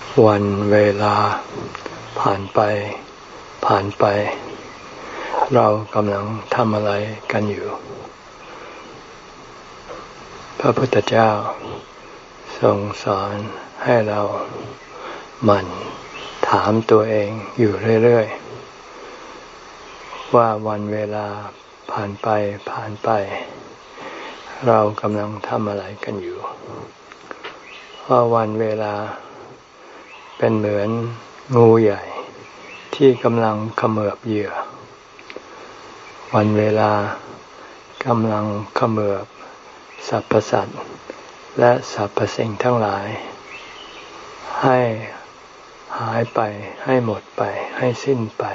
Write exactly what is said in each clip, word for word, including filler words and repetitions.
วันเวลาผ่านไปผ่านไปเรากำลังทำอะไรกันอยู่พระพุทธเจ้าทรงสอนให้เราหมั่นถามตัวเองอยู่เรื่อยๆว่าวันเวลาผ่านไปผ่านไปเรากำลังทำอะไรกันอยู่เพราะวันเวลาเป็นเหมือนงูใหญ่ที่กำลังเขมือบเหยื่อวันเวลากำลังเขมือบสรรพสัตว์และสรรพสิ่งทั้งหลายให้หายไปให้หมดไปให้สิ้นไป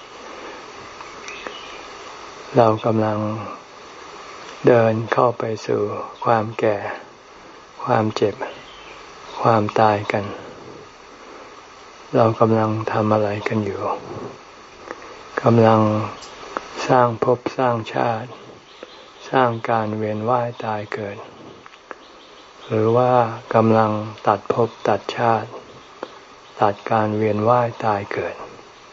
เรากำลังเดินเข้าไปสู่ความแก่ความเจ็บความตายกันเรากำลังทำอะไรกันอยู่กำลังสร้างภพสร้างชาติสร้างการเวียนว่ายตายเกิดหรือว่ากำลังตัดภพตัดชาติตัดการเวียนว่ายตายเกิด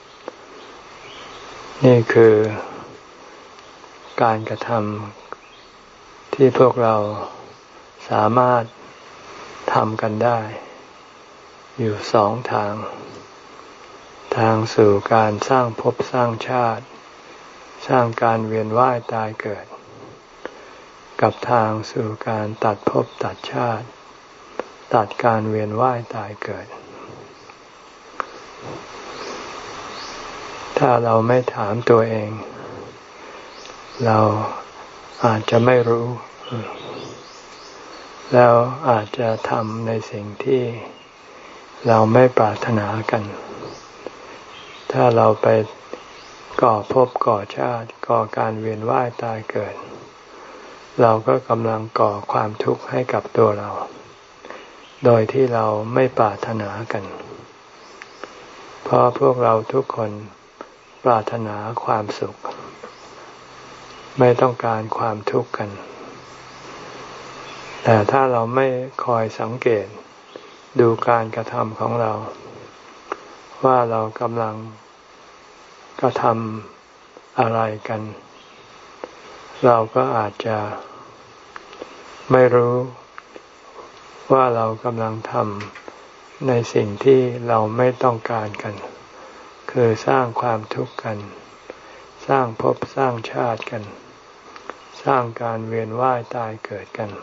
นี่คือการกระทำที่พวกเราสามารถทำกันได้อยู่สองทางทางสู่การสร้างภพสร้างชาติสร้างการเวียนว่ายตายเกิดกับทางสู่การตัดภพตัดชาติตัดการเวียนว่ายตายเกิดถ้าเราไม่ถามตัวเองเราอาจจะไม่รู้แล้วอาจจะทำในสิ่งที่เราไม่ปรารถนากันถ้าเราไปก่อภพก่อชาติก่อการเวียนว่ายตายเกิดเราก็กำลังก่อความทุกข์ให้กับตัวเราโดยที่เราไม่ปรารถนากันเพราะพวกเราทุกคนปรารถนาความสุขไม่ต้องการความทุกข์กันแต่ถ้าเราไม่คอยสังเกตดูการกระทำของเราว่าเรากำลังกระทำอะไรกันเราก็อาจจะไม่รู้ว่าเรากำลังทำในสิ่งที่เราไม่ต้องการกันคือสร้างความทุกข์กันสร้างภพสร้างชาติกันสร้างการเวียนว่ายตายเกิดกัน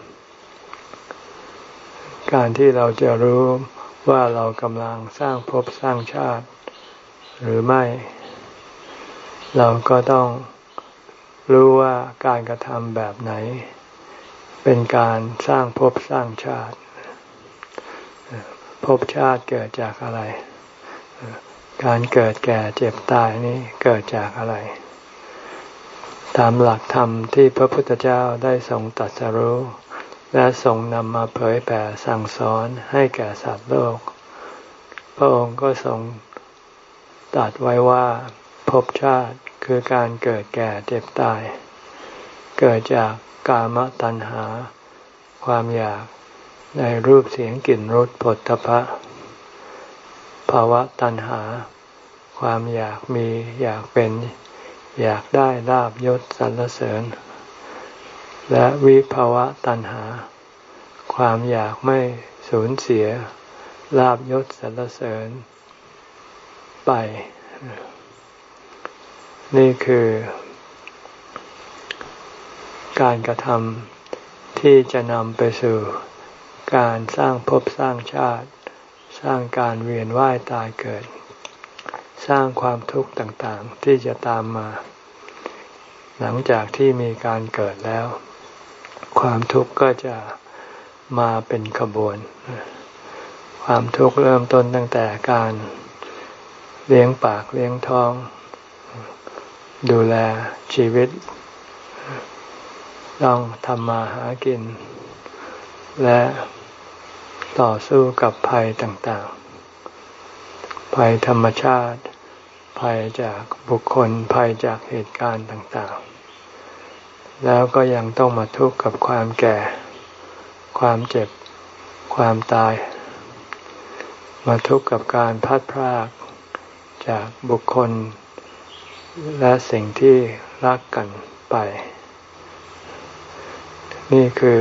การที่เราจะรู้ว่าเรากำลังสร้างภพสร้างชาติหรือไม่เราก็ต้องรู้ว่าการกระทำแบบไหนเป็นการสร้างภพสร้างชาติภพชาติเกิดจากอะไรการเกิดแก่เจ็บตายนี้เกิดจากอะไรตามหลักธรรมที่พระพุทธเจ้าได้ทรงตรัสรู้และทรงนำมาเผยแผ่สั่งสอนให้แก่สัตว์โลกพระองค์ก็ทรงตรัสไว้ว่าภพชาติคือการเกิดแก่เจ็บตายเกิดจากกามตัณหาความอยากในรูปเสียงกลิ่นรสผลตภะภาวะตัณหาความอยากมีอยากเป็นอยากได้ลาภยศสรรเสริญและวิภาวะตัณหาความอยากไม่สูญเสียลาภยศสรรเสริญไปนี่คือการกระทำที่จะนำไปสู่การสร้างภพสร้างชาติสร้างการเวียนว่ายตายเกิดสร้างความทุกข์ต่างๆที่จะตามมาหลังจากที่มีการเกิดแล้วความทุกข์ก็จะมาเป็นขบวนความทุกข์เริ่มต้นตั้งแต่การเลี้ยงปากเลี้ยงท้องดูแลชีวิตต้องทำมาหากินและต่อสู้กับภัยต่างๆภัยธรรมชาติภัยจากบุคคลภัยจากเหตุการณ์ต่างๆแล้วก็ยังต้องมาทุกข์กับความแก่ความเจ็บความตายมาทุกข์กับการพลัดพรากจากบุคคลและสิ่งที่รักกันไปนี่คือ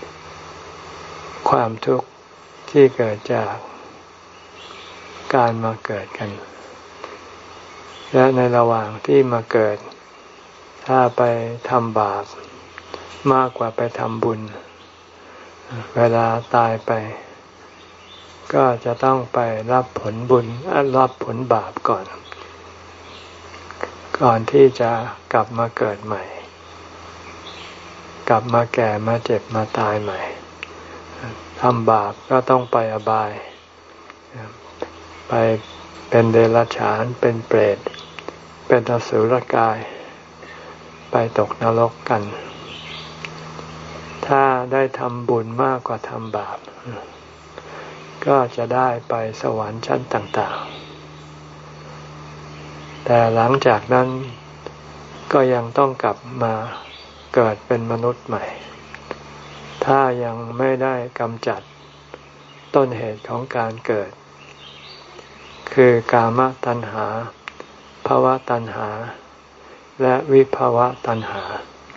ความทุกข์ที่เกิดจากการมาเกิดกันและในระหว่างที่มาเกิดถ้าไปทำบาปมากกว่าไปทำบุญเวลาตายไปก็จะต้องไปรับผลบุญรับผลบาปก่อนก่อนที่จะกลับมาเกิดใหม่กลับมาแก่มาเจ็บมาตายใหม่ทำบาปก็ต้องไปอบายไปเป็นเดรัจฉานเป็นเปรตเป็นอสุรกายไปตกนรกกันถ้าได้ทำบุญมากกว่าทำบาปก็จะได้ไปสวรรค์ชั้นต่างๆแต่หลังจากนั้นก็ยังต้องกลับมาเกิดเป็นมนุษย์ใหม่ถ้ายังไม่ได้กำจัดต้นเหตุของการเกิดคือกามตัณหาภวตัณหาและวิภวตัณหา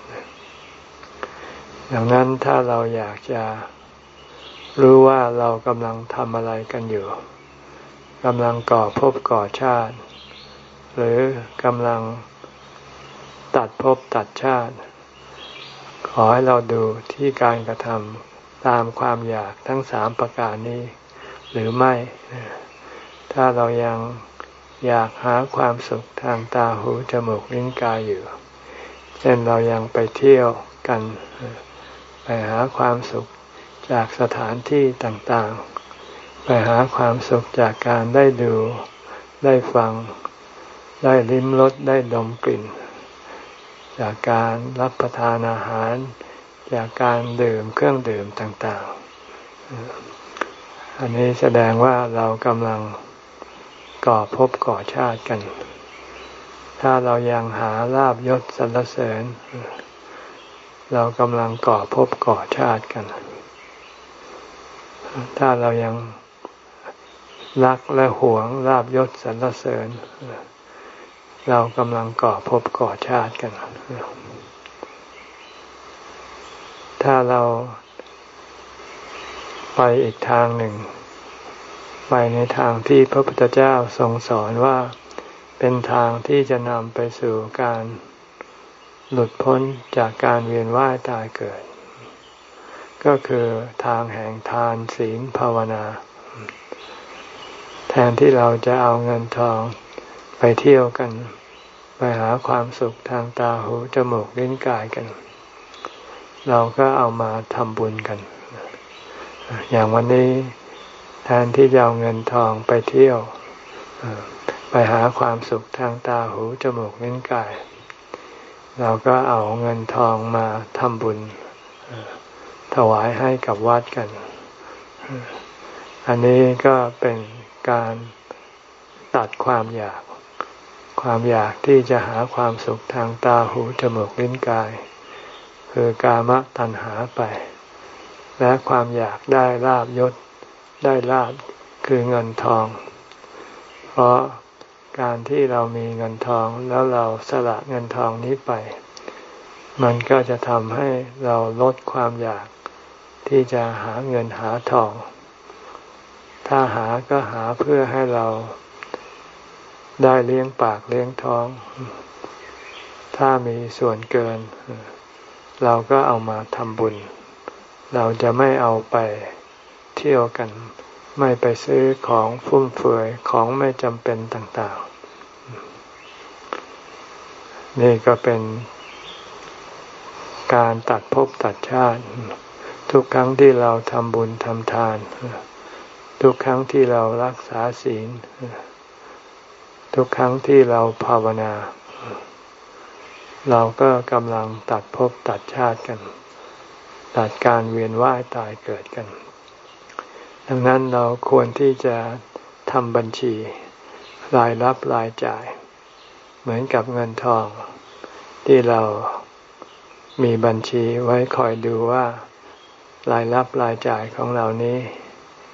ดังนั้นถ้าเราอยากจะรู้ว่าเรากำลังทำอะไรกันอยู่กำลังก่อภพก่อชาติหรือกำลังตัดภพตัดชาติขอให้เราดูที่การกระทำตามความอยากทั้งสามประการนี้หรือไม่ถ้าเรายังอยากหาความสุขทางตาหูจมูกลิ้นกายอยู่เช่นเรายังไปเที่ยวกันไปหาความสุขจากสถานที่ต่างๆไปหาความสุขจากการได้ดูได้ฟังได้ลิ้มรสได้ดมกลิ่นจากการรับประทานอาหารจากการดื่มเครื่องดื่มต่างๆอันนี้แสดงว่าเรากำลังก่อภพก่อชาติกันถ้าเรายังหาลาภยศสรรเสริญเรากำลังก่อภพก่อชาติกันถ้าเรายังรักและหวงลาภยศสรรเสริญเรากำลังก่อภพก่อชาติกันถ้าเราไปอีกทางหนึ่งไปในทางที่พระพุทธเจ้าทรงสอนว่าเป็นทางที่จะนำไปสู่การหลุดพ้นจากการเวียนว่ายตายเกิดก็คือทางแห่งทานศีลภาวนาแทนที่เราจะเอาเงินทองไปเที่ยวกันไปหาความสุขทางตาหูจมูกลิ้นกายกันเราก็เอามาทำบุญกันอย่างวันนี้แทนที่จะเอาเงินทองไปเที่ยวไปหาความสุขทางตาหูจมูกลิ้นกายเราก็เอาเงินทองมาทำบุญถวายให้กับวัดกันอันนี้ก็เป็นการตัดความอยากความอยากที่จะหาความสุขทางตาหูจมูกลิ้นกายคือกามตัณหาไปและความอยากได้ลาภยศได้ลาภคือเงินทองเพราะการที่เรามีเงินทองแล้วเราสละเงินทองนี้ไปมันก็จะทำให้เราลดความอยากที่จะหาเงินหาทองถ้าหาก็หาเพื่อให้เราได้เลี้ยงปากเลี้ยงท้องถ้ามีส่วนเกินเราก็เอามาทำบุญเราจะไม่เอาไปเที่ยวกันไม่ไปซื้อของฟุ่มเฟือยของไม่จำเป็นต่างๆนี่ก็เป็นการตัดภพตัดชาติทุกครั้งที่เราทำบุญทำทานทุกครั้งที่เรารักษาศีลทุกครั้งที่เราภาวนาเราก็กำลังตัดภพตัดชาติกันตัดการเวียนว่ายตายเกิดกันดังนั้นเราควรที่จะทำบัญชีรายรับรายจ่ายเหมือนกับเงินทองที่เรามีบัญชีไว้คอยดูว่ารายรับรายจ่ายของเรานี้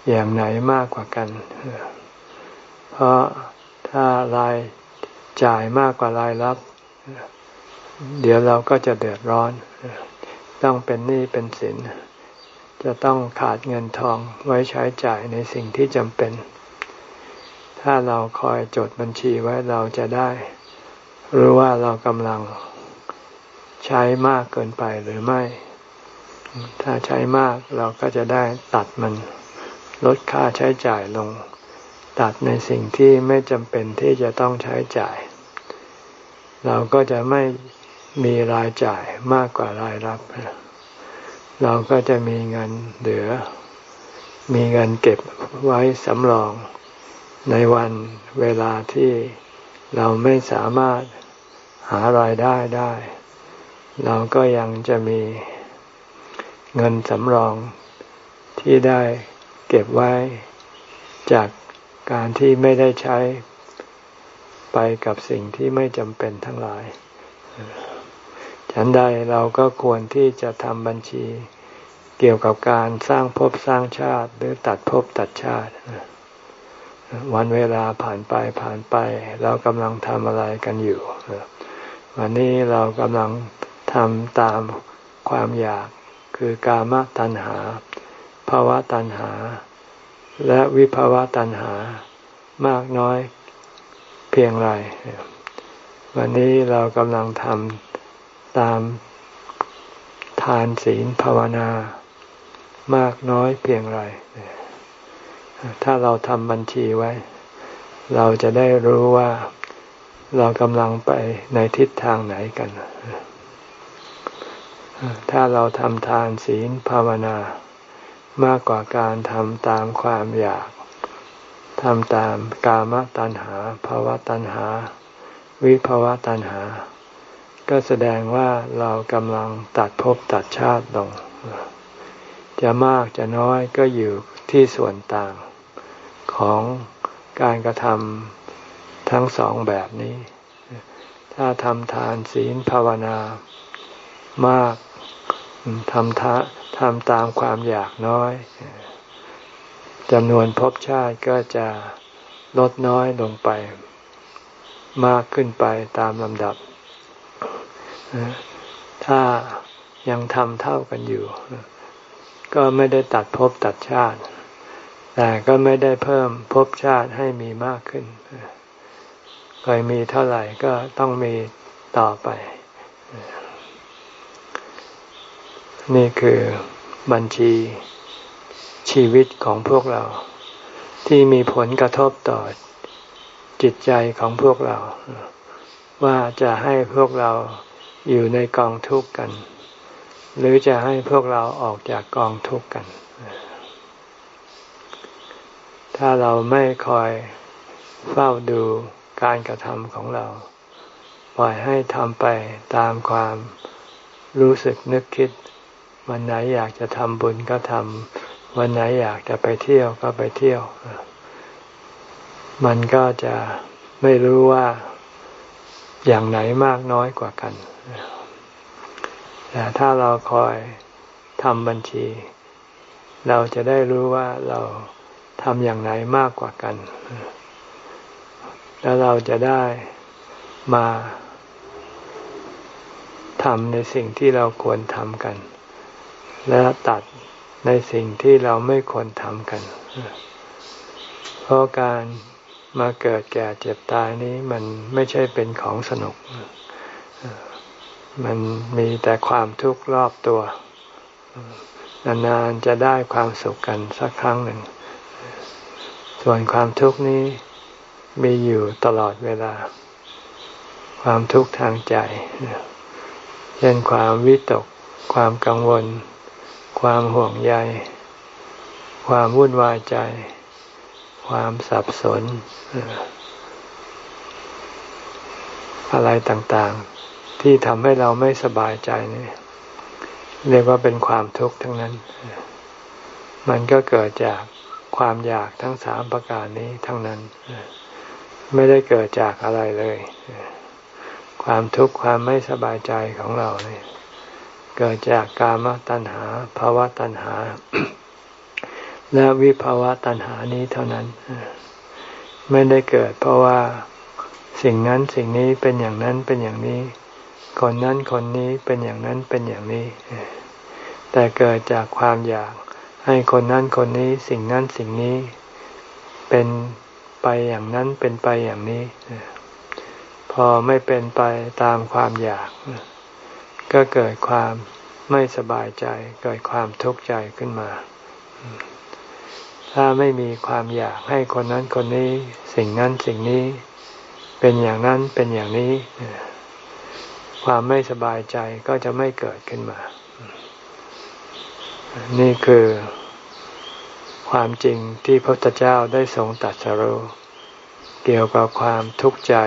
อย่างไหนมากกว่ากันเพราะถ้ารายจ่ายมากกว่ารายรับเดี๋ยวเราก็จะเดือดร้อนต้องเป็นหนี้เป็นสินจะต้องขาดเงินทองไว้ใช้จ่ายในสิ่งที่จำเป็นถ้าเราคอยจดบัญชีไว้เราจะได้รู้ว่าเรากำลังใช้มากเกินไปหรือไม่ถ้าใช้มากเราก็จะได้ตัดมันลดค่าใช้จ่ายลงตัดในสิ่งที่ไม่จำเป็นที่จะต้องใช้จ่ายเราก็จะไม่มีรายจ่ายมากกว่ารายรับเราก็จะมีเงินเหลือมีเงินเก็บไว้สำรองในวันเวลาที่เราไม่สามารถหารายได้ได้เราก็ยังจะมีเงินสำรองที่ได้เก็บไว้จากการที่ไม่ได้ใช้ไปกับสิ่งที่ไม่จำเป็นทั้งหลายฉันใดเราก็ควรที่จะทำบัญชีเกี่ยวกับการสร้างภพสร้างชาติหรือตัดภพตัดชาติวันเวลาผ่านไปผ่านไปเรากำลังทำอะไรกันอยู่วันนี้เรากำลังทำตามความอยากคือกามตัณหาภวตัณหาและวิภวตัณหามากน้อยเพียงไรวันนี้เรากำลังทำตามทานศีลภาวนามากน้อยเพียงไรถ้าเราทำบัญชีไว้เราจะได้รู้ว่าเรากำลังไปในทิศทางไหนกันถ้าเราทำทานศีลภาวนามากกว่าการทำตามความอยากทำตามกามตัณหาภวตัณหาวิภวตัณหาก็แสดงว่าเรากำลังตัดภพตัดชาติลงจะมากจะน้อยก็อยู่ที่ส่วนต่างของการกระทำทั้งสองแบบนี้ถ้าทำทานศีลภาวนามากทำทะทำตามความอยากน้อยจำนวนภพชาติก็จะลดน้อยลงไปมากขึ้นไปตามลำดับถ้ายังทำเท่ากันอยู่ก็ไม่ได้ตัดภพตัดชาติแต่ก็ไม่ได้เพิ่มภพชาติให้มีมากขึ้นเคยมีเท่าไหร่ก็ต้องมีต่อไปนี่คือบัญชีชีวิตของพวกเราที่มีผลกระทบต่อจิตใจของพวกเราว่าจะให้พวกเราอยู่ในกองทุกข์กันหรือจะให้พวกเราออกจากกองทุกข์กันถ้าเราไม่คอยเฝ้าดูการกระทำของเราปล่อยให้ทำไปตามความรู้สึกนึกคิดวันไหนอยากจะทำบุญก็ทำวันไหนอยากจะไปเที่ยวก็ไปเที่ยวมันก็จะไม่รู้ว่าอย่างไหนมากน้อยกว่ากันแต่ถ้าเราคอยทำบัญชีเราจะได้รู้ว่าเราทำอย่างไหนมากกว่ากันแล้วเราจะได้มาทำในสิ่งที่เราควรทำกันและตัดในสิ่งที่เราไม่ควรทำกันเพราะการมาเกิดแก่เจ็บตายนี้มันไม่ใช่เป็นของสนุกมันมีแต่ความทุกข์รอบตัวนานๆจะได้ความสุขกันสักครั้งหนึ่งส่วนความทุกข์นี้มีอยู่ตลอดเวลาความทุกข์ทางใจเช่นความวิตกความกังวลความห่วงใยความวุ่นวายใจความสับสนอะไรต่างๆที่ทำให้เราไม่สบายใจนี่เรียกว่าเป็นความทุกข์ทั้งนั้นมันก็เกิดจากความอยากทั้งสามประการนี้ทั้งนั้นไม่ได้เกิดจากอะไรเลยความทุกข์ความไม่สบายใจของเราเนี่ยเกิดจากกามตัณหาภวตัณหาและวิภาวะตัณหานี้เท่านั้นไม่ได้เกิดเพราะว่าสิ่งนั้นสิ่งนี้เป็นอย่างนั้นเป็นอย่างนี้คนนั้นคนนี้เป็นอย่างนั้นเป็นอย่างนี้แต่เกิดจากความอยากให้คนนั้นคนนี้สิ่งนั้นสิ่งนี้เป็นไปอย่างนั้นเป็นไปอย่างนี้พอไม่เป็นไปตามความอยากก็เกิดความไม่สบายใจเกิดความทุกข์ใจขึ้นมาถ้าไม่มีความอยากให้คนนั้นคนนี้สิ่งนั้นสิ่งนี้เป็นอย่างนั้นเป็นอย่างนี้ความไม่สบายใจก็จะไม่เกิดขึ้นมานี่คือความจริงที่พระพุทธเจ้าได้ทรงตรัสรู้เกี่ยวกับความทุกข์ใจ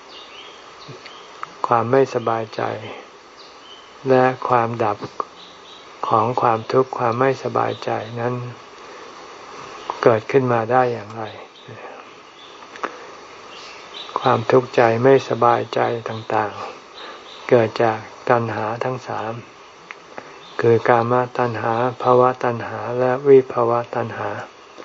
ความไม่สบายใจและความดับของความทุกข์ความไม่สบายใจนั้นเกิดขึ้นมาได้อย่างไรความทุกข์ใจไม่สบายใจต่างๆเกิดจากตัณหาทั้งสามคือกามตัณหาภวตัณหาและวิภวตัณหา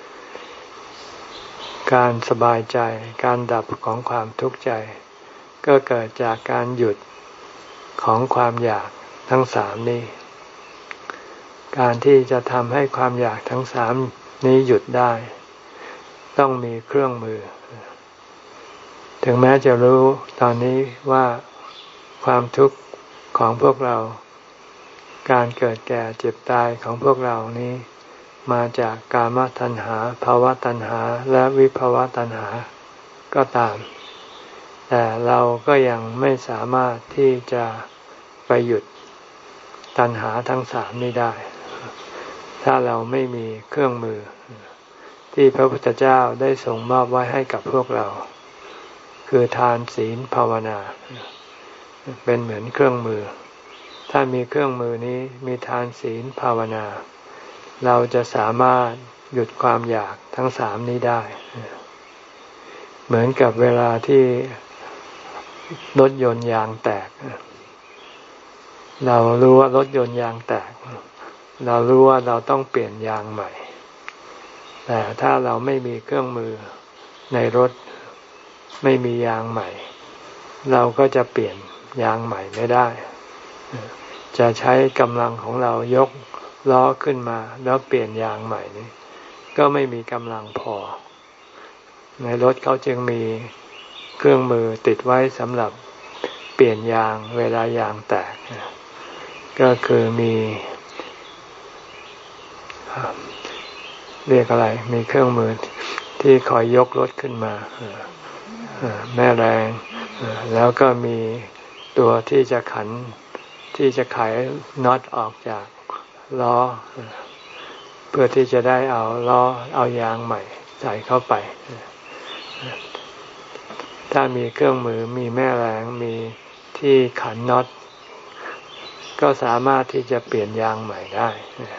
การสบายใจการดับของความทุกข์ใจก็เกิดจากการหยุดของความอยากทั้งสามนี้การที่จะทำให้ความอยากทั้งสามนี้หยุดได้ต้องมีเครื่องมือถึงแม้จะรู้ตอนนี้ว่าความทุกข์ของพวกเราการเกิดแก่เจ็บตายของพวกเรานี้มาจากกามตัณหาภวตัณหาและวิภวตัณหาก็ตามแต่เราก็ยังไม่สามารถที่จะไปหยุดตัณหาทั้งสามนี้ได้ถ้าเราไม่มีเครื่องมือที่พระพุทธเจ้าได้ทรงมอบไว้ให้กับพวกเราคือทานศีลภาวนาเป็นเหมือนเครื่องมือถ้ามีเครื่องมือนี้มีทานศีลภาวนาเราจะสามารถหยุดความอยากทั้งสามนี้ได้เหมือนกับเวลาที่รถยนต์ยางแตกเรารู้ว่ารถยนต์ยางแตกเรารู้ว่าเราต้องเปลี่ยนยางใหม่แต่ถ้าเราไม่มีเครื่องมือในรถไม่มียางใหม่เราก็จะเปลี่ยนยางใหม่ไม่ได้จะใช้กำลังของเรายกล้อขึ้นมาแล้วเปลี่ยนยางใหม่นี้ก็ไม่มีกำลังพอในรถเขาจึงมีเครื่องมือติดไว้สำหรับเปลี่ยนยางเวลายางแตกก็คือมีเรียกอะไรมีเครื่องมือที่คอยยกรถขึ้นมาแม่แรงแล้วก็มีตัวที่จะขันที่จะไขน็อตออกจากล้อเพื่อที่จะได้เอาล้อเอายางใหม่ใส่เข้าไปถ้ามีเครื่องมือมีแม่แรงมีที่ขันน็อตก็สามารถที่จะเปลี่ยนยางใหม่ได้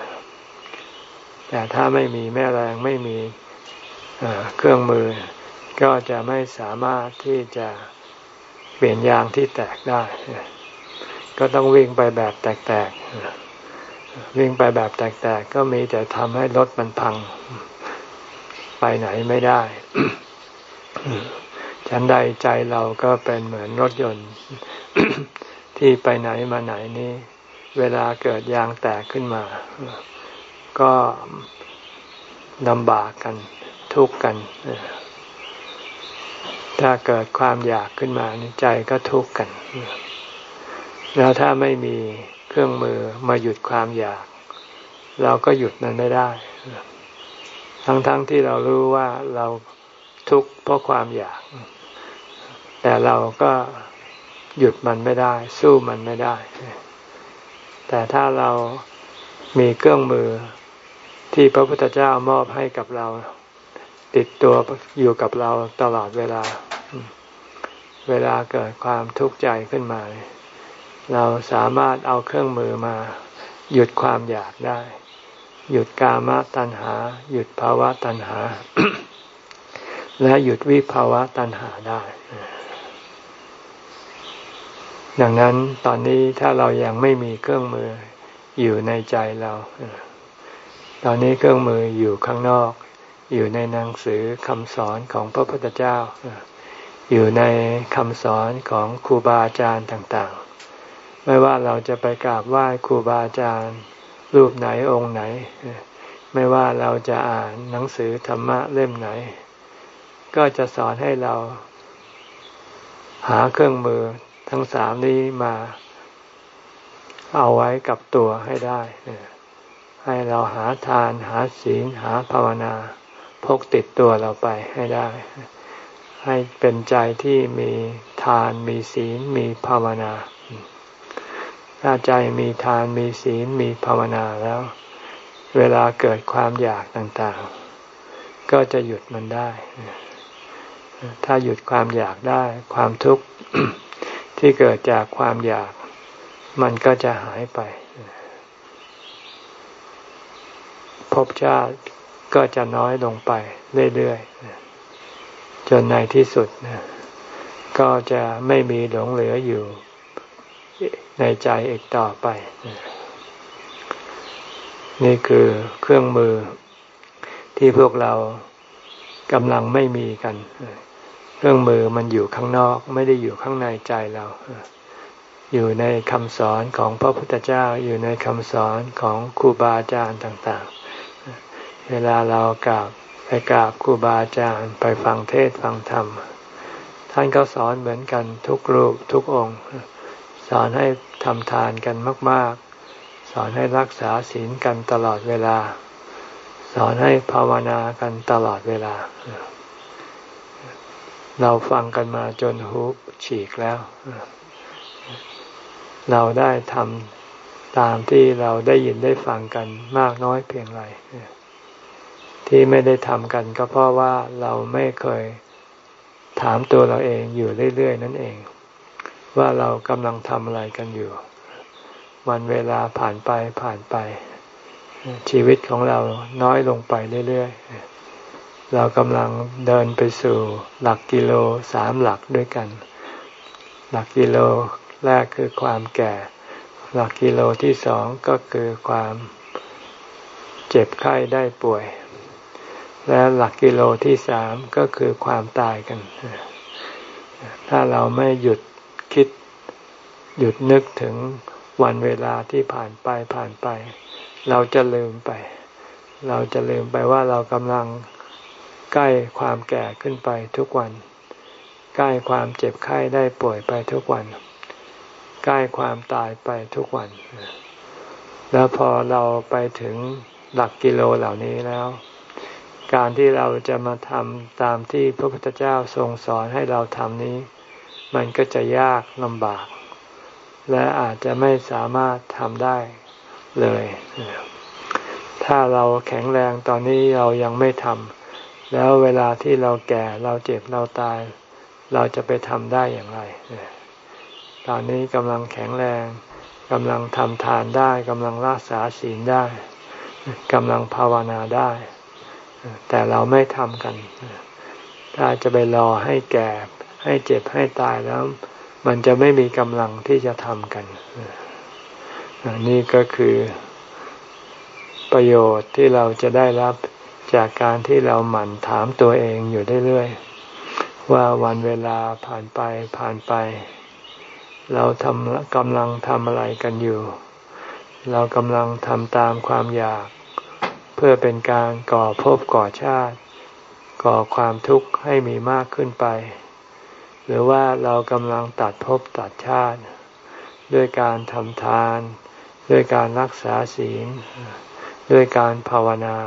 แต่ถ้าไม่มีแม่แรงไม่มีเครื่องมือก็จะไม่สามารถที่จะเปลี่ยนยางที่แตกได้ก็ต้องวิ่งไปแบบแตกๆวิ่งไปแบบแตกๆก็มีแต่ทำให้รถมันพังไปไหนไม่ได้ ฉันใดใจเราก็เป็นเหมือนรถยนต์ ที่ไปไหนมาไหนนี้เวลาเกิดยางแตกขึ้นมาก็ลำบากกันทุกข์กันถ้าเกิดความอยากขึ้นมาใจก็ทุกข์กันแล้วถ้าไม่มีเครื่องมือมาหยุดความอยากเราก็หยุดมันไม่ได้ทั้งๆที่เรารู้ว่าเราทุกข์เพราะความอยากแต่เราก็หยุดมันไม่ได้สู้มันไม่ได้แต่ถ้าเรามีเครื่องมือที่พระพุทธเจ้ามอบให้กับเราติดตัวอยู่กับเราตลอดเวลาเวลาเกิดความทุกข์ใจขึ้นมาเราสามารถเอาเครื่องมือมาหยุดความอยากได้หยุดกามตัณหาหยุดภาวะตัณหา และหยุดวิภาวะตัณหาได้ดังนั้นตอนนี้ถ้าเรายังไม่มีเครื่องมืออยู่ในใจเราตอนนี้เครื่องมืออยู่ข้างนอกอยู่ในหนังสือคำสอนของพระพุทธเจ้าอยู่ในคำสอนของครูบาอาจารย์ต่างๆไม่ว่าเราจะไปกราบไหว้ครูบาอาจารย์รูปไหนองค์ไหนไม่ว่าเราจะอ่านหนังสือธรรมะเล่มไหนก็จะสอนให้เราหาเครื่องมือทั้งสามนี้มาเอาไว้กับตัวให้ได้ให้เราหาทานหาศีลหาภาวนาพกติดตัวเราไปให้ได้ให้เป็นใจที่มีทานมีศีลมีภาวนาถ้าใจมีทานมีศีลมีภาวนาแล้วเวลาเกิดความอยากต่างๆก็จะหยุดมันได้ถ้าหยุดความอยากได้ความทุกข์ ที่เกิดจากความอยากมันก็จะหายไปภพชาติก็จะน้อยลงไปเรื่อยๆจนในที่สุดก็จะไม่มีหลงเหลืออยู่ในใจอีกต่อไปนี่คือเครื่องมือที่พวกเรากำลังไม่มีกันเครื่องมือมันอยู่ข้างนอกไม่ได้อยู่ข้างในใจเราอยู่ในคำสอนของพระพุทธเจ้าอยู่ในคำสอนของครูบาอาจารย์ต่างๆเวลาเรากราบไปกราบครูบาอาจารย์ไปฟังเทศน์ฟังธรรมท่านก็สอนเหมือนกันทุกรูปทุกองค์สอนให้ทำทานกันมากๆสอนให้รักษาศีลกันตลอดเวลาสอนให้ภาวนากันตลอดเวลาเราฟังกันมาจนหูฉีกแล้วเราได้ทำตามที่เราได้ยินได้ฟังกันมากน้อยเพียงไรที่ไม่ได้ทำกันก็เพราะว่าเราไม่เคยถามตัวเราเองอยู่เรื่อยๆนั่นเองว่าเรากำลังทำอะไรกันอยู่วันเวลาผ่านไปผ่านไปชีวิตของเราน้อยลงไปเรื่อยๆเรากำลังเดินไปสู่หลักกิโลสามหลักด้วยกันหลักกิโลแรกคือความแก่หลักกิโลที่สองก็คือความเจ็บไข้ได้ป่วยและหลักกิโลที่สามก็คือความตายกันถ้าเราไม่หยุดคิดหยุดนึกถึงวันเวลาที่ผ่านไปผ่านไปเราจะลืมไปเราจะลืมไปว่าเรากำลังใกล้ความแก่ขึ้นไปทุกวันใกล้ความเจ็บไข้ได้ป่วยไปทุกวันใกล้ความตายไปทุกวันแล้วพอเราไปถึงหลักกิโลเหล่านี้แล้วการที่เราจะมาทำตามที่พระพุทธเจ้าทรงสอนให้เราทำนี้มันก็จะยากลำบากและอาจจะไม่สามารถทำได้เลยถ้าเราแข็งแรงตอนนี้เรายังไม่ทำแล้วเวลาที่เราแก่เราเจ็บเราตายเราจะไปทำได้อย่างไรตอนนี้กำลังแข็งแรงกำลังทำทานได้กำลังรักษาศีลได้กำลังภาวนาได้แต่เราไม่ทำกันถ้าจะไปรอให้แก่ให้เจ็บให้ตายแล้วมันจะไม่มีกำลังที่จะทำกันนี่ก็คือประโยชน์ที่เราจะได้รับจากการที่เราหมั่นถามตัวเองอยู่เรื่อยๆว่าวันเวลาผ่านไปผ่านไปเราทำกำลังทำอะไรกันอยู่เรากำลังทำตามความอยากเพื่อเป็นการก่อภพก่อชาติก่อความทุกข์ให้มีมากขึ้นไปหรือว่าเรากำลังตัดภพตัดชาติด้วยการทำทานด้วยการรักษาศีลด้วยการภาวนา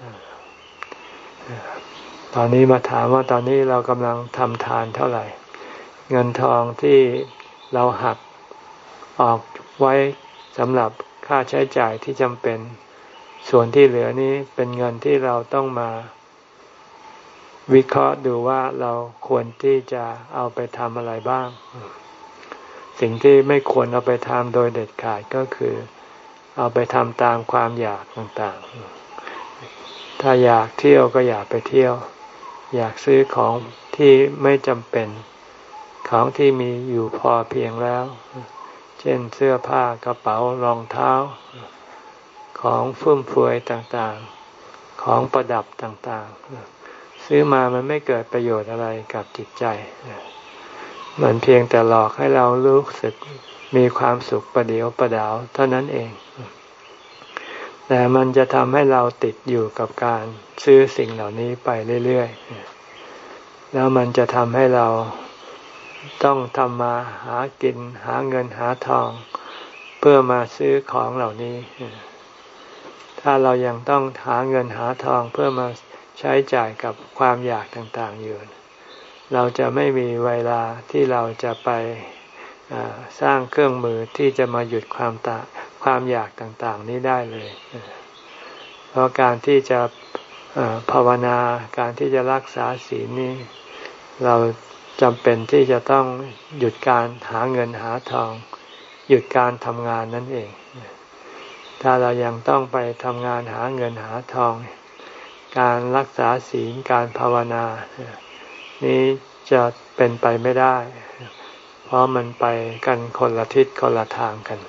ตอนนี้มาถามว่าตอนนี้เรากำลังทำทานเท่าไหร่เงินทองที่เราหักออกไว้สำหรับค่าใช้จ่ายที่จำเป็นส่วนที่เหลือนี้เป็นเงินที่เราต้องมาวิเคราะห์ดูว่าเราควรที่จะเอาไปทำอะไรบ้างสิ่งที่ไม่ควรเอาไปทำโดยเด็ดขาดก็คือเอาไปทำตามความอยากต่างๆถ้าอยากเที่ยวก็อยากไปเที่ยวอยากซื้อของที่ไม่จำเป็นของที่มีอยู่พอเพียงแล้วเช่นเสื้อผ้ากระเป๋ารองเท้าขของฟุ่มเฟือยต่างๆของประดับต่างๆซื้อมามันไม่เกิดประโยชน์อะไรกับจิตใจมันเพียงแต่หลอกให้เรารู้สึกมีความสุขประเดียวประดาวเท่านั้นเองแต่มันจะทำให้เราติดอยู่กับการซื้อสิ่งเหล่านี้ไปเรื่อยๆแล้วมันจะทำให้เราต้องทำมาหากินหาเงินหาทองเพื่อมาซื้อของเหล่านี้ถ้าเรายังต้องหาเงินหาทองเพื่อมาใช้จ่ายกับความอยากต่างๆอยู่เราจะไม่มีเวลาที่เราจะไปสร้างเครื่องมือที่จะมาหยุดความตาความอยากต่างๆนี้ได้เลยเพราะการที่จะภาวนาการที่จะรักษาศีลนี้เราจำเป็นที่จะต้องหยุดการหาเงินหาทองหยุดการทำงานนั่นเองถ้าเรายังต้องไปทำงานหาเงินหาทองการรักษาศีลการภาวนานี้จะเป็นไปไม่ได้เพราะมันไปกันคนละทิศคนละทางกัน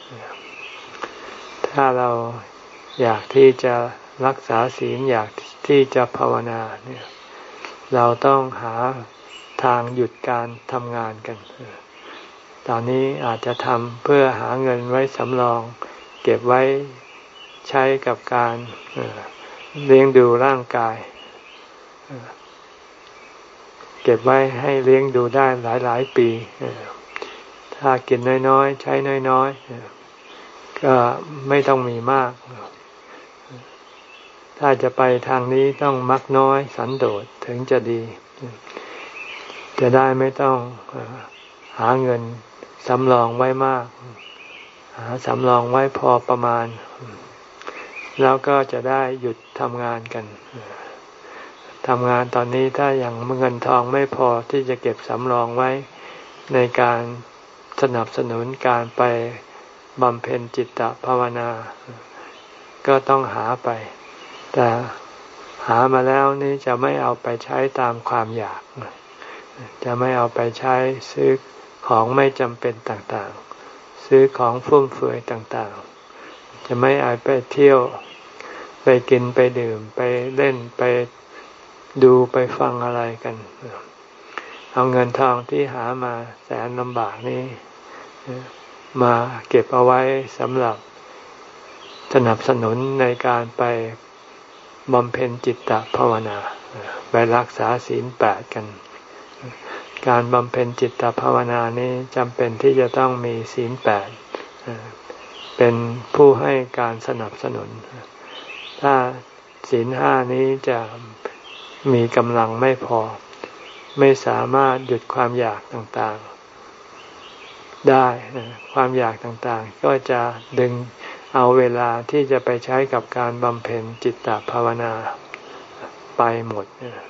ถ้าเราอยากที่จะรักษาศีลอยากที่จะภาวนาเนี่ยเราต้องหาทางหยุดการทำงานกันตอนนี้อาจจะทำเพื่อหาเงินไว้สำรองเก็บไว้ใช้กับการเลี้ยงดูร่างกายเก็บไว้ให้เลี้ยงดูได้หลายๆปีถ้ากินน้อยๆใช้น้อยๆก็ไม่ต้องมีมากถ้าจะไปทางนี้ต้องมักน้อยสันโดษถึงจะดีจะได้ไม่ต้องหาเงินสำรองไว้มากหาสำรองไว้พอประมาณแล้วก็จะได้หยุดทำงานกันทำงานตอนนี้ถ้ายังเงินทองไม่พอที่จะเก็บสำรองไว้ในการสนับสนุนการไปบำเพ็ญจิตตภาวนาก็ต้องหาไปแต่หามาแล้วนี่จะไม่เอาไปใช้ตามความอยากจะไม่เอาไปใช้ซื้อของไม่จำเป็นต่างๆซื้อของฟุ่มเฟือยต่างๆจะไม่เอาไปเที่ยวไปกินไปดื่มไปเล่นไปดูไปฟังอะไรกันเอาเงินทองที่หามาแสนลำบากนี้มาเก็บเอาไว้สำหรับสนับสนุนในการไปบำเพ็ญจิตตภาวนาไปรักษาศีลแปดกันการบำเพ็ญจิตตภาวนานี้จำเป็นที่จะต้องมีศีลแปดเป็นผู้ให้การสนับสนุนถ้าศีลห้านี้จะมีกำลังไม่พอไม่สามารถหยุดความอยากต่างๆได้ความอยากต่างๆก็จะดึงเอาเวลาที่จะไปใช้กับการบำเพ็ญจิตตภาวนาไปหมด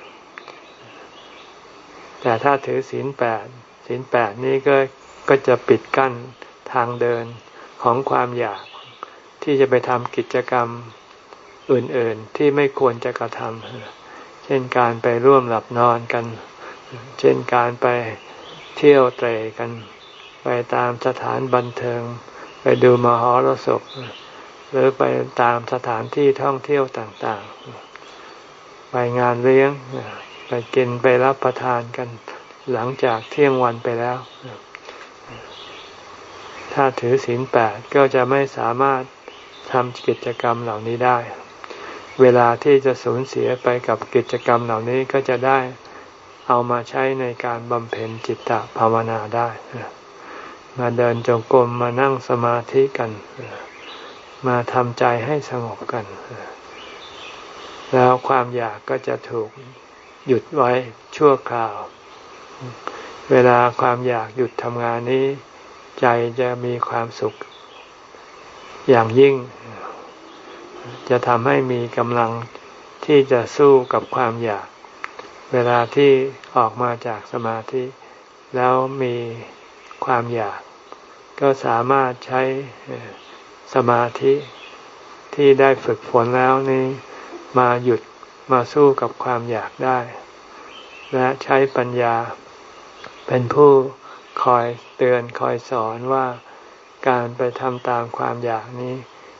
แต่ถ้าถือศีลแปดศีลแปดนี้ก็ก็จะปิดกั้นทางเดินของความอยากที่จะไปทำกิจกรรมอื่นๆที่ไม่ควรจะกระทำเช่นการไปร่วมหลับนอนกันเช่นการไปเที่ยวเตร่กันไปตามสถานบันเทิงไปดูมหรสพหรือไปตามสถานที่ท่องเที่ยวต่างๆไปงานเลี้ยงไปกินไปรับประทานกันหลังจากเที่ยงวันไปแล้วถ้าถือศีลแปดก็จะไม่สามารถทำกิจกรรมเหล่านี้ได้เวลาที่จะสูญเสียไปกับกิจกรรมเหล่านี้ก็จะได้เอามาใช้ในการบำเพ็ญจิตตภาวนาได้มาเดินจงกรมมานั่งสมาธิกันมาทำใจให้สงบกันแล้วความอยากก็จะถูกหยุดไว้ชั่วคราวเวลาความอยากหยุดทำงานนี้ใจจะมีความสุขอย่างยิ่งจะทำให้มีกำลังที่จะสู้กับความอยากเวลาที่ออกมาจากสมาธิแล้วมีความอยากก็สามารถใช้สมาธิที่ได้ฝึกฝนแล้วนี้มาหยุดมาสู้กับความอยากได้และใช้ปัญญาเป็นผู้คอยเตือนคอยสอนว่าการไปทำตามความอยากนี้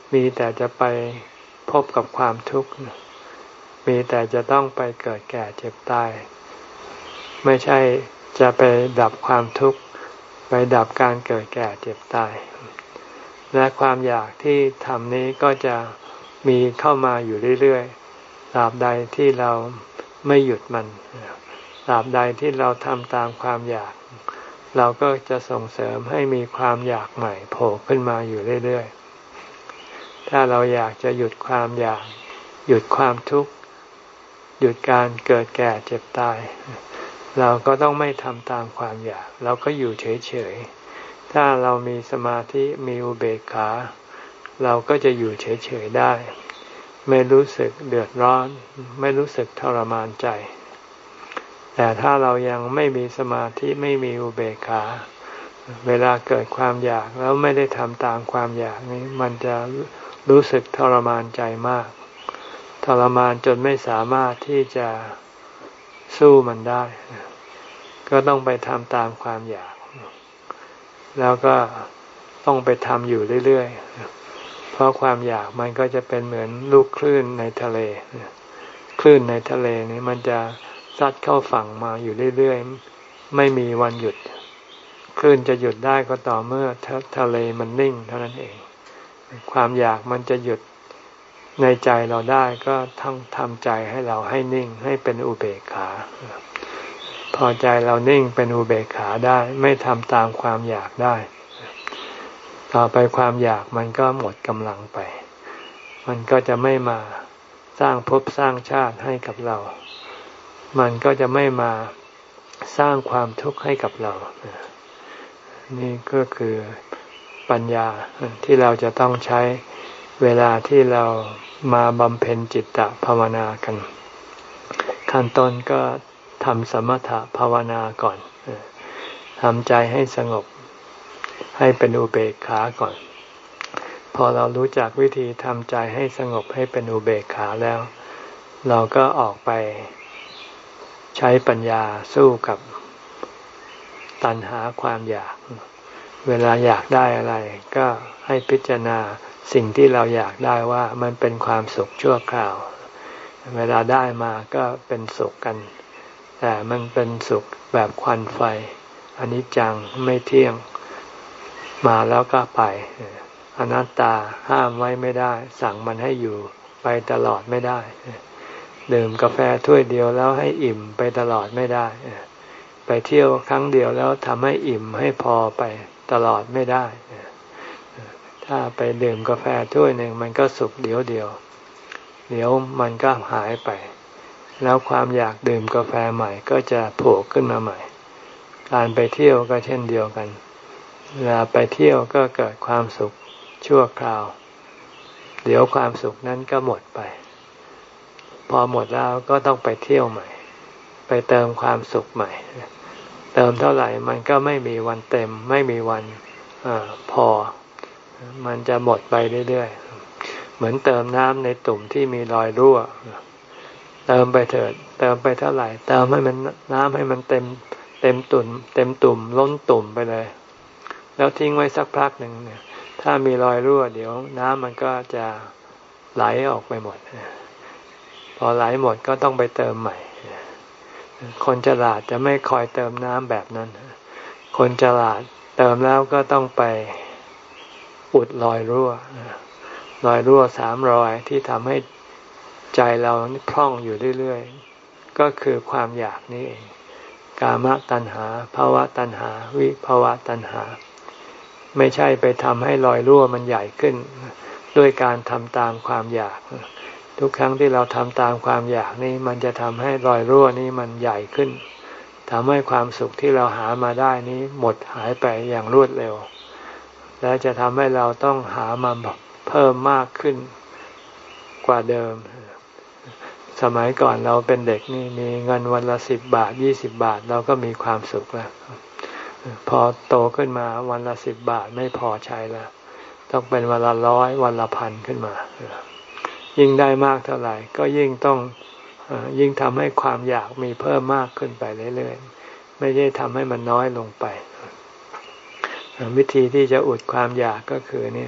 มีแต่จะไปพบกับความทุกข์มีแต่จะต้องไปเกิดแก่เจ็บตายไม่ใช่จะไปดับความทุกข์ไปดับการเกิดแก่เจ็บตายและความอยากที่ทำนี้ก็จะมีเข้ามาอยู่เรื่อยๆตราบใดที่เราไม่หยุดมันตราบใดที่เราทำตามความอยากเราก็จะส่งเสริมให้มีความอยากใหม่โผล่ขึ้นมาอยู่เรื่อยๆถ้าเราอยากจะหยุดความอยากหยุดความทุกข์หยุดการเกิดแก่เจ็บตายเราก็ต้องไม่ทำตามความอยากเราก็อยู่เฉยๆถ้าเรามีสมาธิมีอุเบกขาเราก็จะอยู่เฉยๆได้ไม่รู้สึกเดือดร้อนไม่รู้สึกทรมานใจแต่ถ้าเรายังไม่มีสมาธิไม่มีอุเบกขาเวลาเกิดความอยากแล้วไม่ได้ทำตามความอยากนี้มันจะรู้สึกทรมานใจมากทรมานจนไม่สามารถที่จะสู้มันได้ก็ต้องไปทำตามความอยากแล้วก็ต้องไปทำอยู่เรื่อยๆเพราะความอยากมันก็จะเป็นเหมือนลูกคลื่นในทะเลคลื่นในทะเลนี้มันจะซัดเข้าฝั่งมาอยู่เรื่อยๆไม่มีวันหยุดคลื่นจะหยุดได้ก็ต่อเมื่อทะเลมันนิ่งเท่านั้นเองความอยากมันจะหยุดในใจเราได้ก็ต้องทำใจให้เราให้นิ่งให้เป็นอุเบกขาพอใจเรานิ่งเป็นอุเบกขาได้ไม่ทำตามความอยากได้ต่อไปความอยากมันก็หมดกำลังไปมันก็จะไม่มาสร้างภพสร้างชาติให้กับเรามันก็จะไม่มาสร้างความทุกข์ให้กับเรานี่ก็คือปัญญาที่เราจะต้องใช้เวลาที่เรามาบำเพ็ญจิตตภาวนากันขั้นต้นก็ทำสมถภาวนาก่อนทำใจให้สงบให้เป็นอุเบกขาก่อนพอเรารู้จักวิธีทำใจให้สงบให้เป็นอุเบกขาแล้วเราก็ออกไปใช้ปัญญาสู้กับตัณหาความอยากเวลาอยากได้อะไรก็ให้พิจารณาสิ่งที่เราอยากได้ว่ามันเป็นความสุขชั่วคราวเวลาได้มาก็เป็นสุขกันแต่มันเป็นสุขแบบควันไฟอนิจจังไม่เที่ยงมาแล้วก็ไปอนัตตาห้ามไว้ไม่ได้สั่งมันให้อยู่ไปตลอดไม่ได้ดื่มกาแฟถ้วยเดียวแล้วให้อิ่มไปตลอดไม่ได้ไปเที่ยวครั้งเดียวแล้วทำให้อิ่มให้พอไปตลอดไม่ได้ถ้าไปดื่มกาแฟถ้วยหนึ่งมันก็สุขเดียวเดียวเดี๋ยวมันก็หายไปแล้วความอยากดื่มกาแฟใหม่ก็จะโผล่ขึ้นมาใหม่การไปเที่ยวก็เช่นเดียวกันเวลาไปเที่ยวก็เกิดความสุขชั่วคราวเดี๋ยวความสุขนั้นก็หมดไปพอหมดแล้วก็ต้องไปเที่ยวใหม่ไปเติมความสุขใหม่เติมเท่าไหร่มันก็ไม่มีวันเต็มไม่มีวันอพอมันจะหมดไปเรื่อยๆเหมือนเติมน้ำในตุ่มที่มีรอยรั่วเติมไปเถิดเติมไปเท่าไหร่เติมให้มันน้ำให้มันเต็มเต็มตุ่มเต็มตุ่มล้นตุ่มไปเลยแล้วทิ้งไว้สักพักหนึ่งเนี่ยถ้ามีรอยรั่วเดี๋ยวน้ำมันก็จะไหลออกไปหมดพอไหลหมดก็ต้องไปเติมใหม่คนฉลาดจะไม่คอยเติมน้ำแบบนั้นคนฉลาดเติมแล้วก็ต้องไปอุดรอยรั่วรอยรั่วสามรอยที่ทำให้ใจเราพร่องอยู่เรื่อยๆก็คือความอยากนี่เองกามตัณหาภวตัณหาวิภวตัณหาไม่ใช่ไปทำให้รอยรั่วมันใหญ่ขึ้นด้วยการทำตามความอยากทุกครั้งที่เราทำตามความอยากนี่มันจะทำให้รอยรั่วนี้มันใหญ่ขึ้นทำให้ความสุขที่เราหามาได้นี้หมดหายไปอย่างรวดเร็วและจะทำให้เราต้องหามาเพิ่มมากขึ้นกว่าเดิมสมัยก่อนเราเป็นเด็กนี่มีเงินวันละสิบบาทยี่สิบบาทเราก็มีความสุขแล้วพอโตขึ้นมาวันละสิบบาทไม่พอใช้แล้วต้องเป็นวันละร้อยวันละพันขึ้นมายิ่งได้มากเท่าไหร่ก็ยิ่งต้องยิ่งทำให้ความอยากมีเพิ่มมากขึ้นไปเรื่อยๆไม่ได้ทำให้มันน้อยลงไปวิธีที่จะอุดความอยากก็คือเนี่ย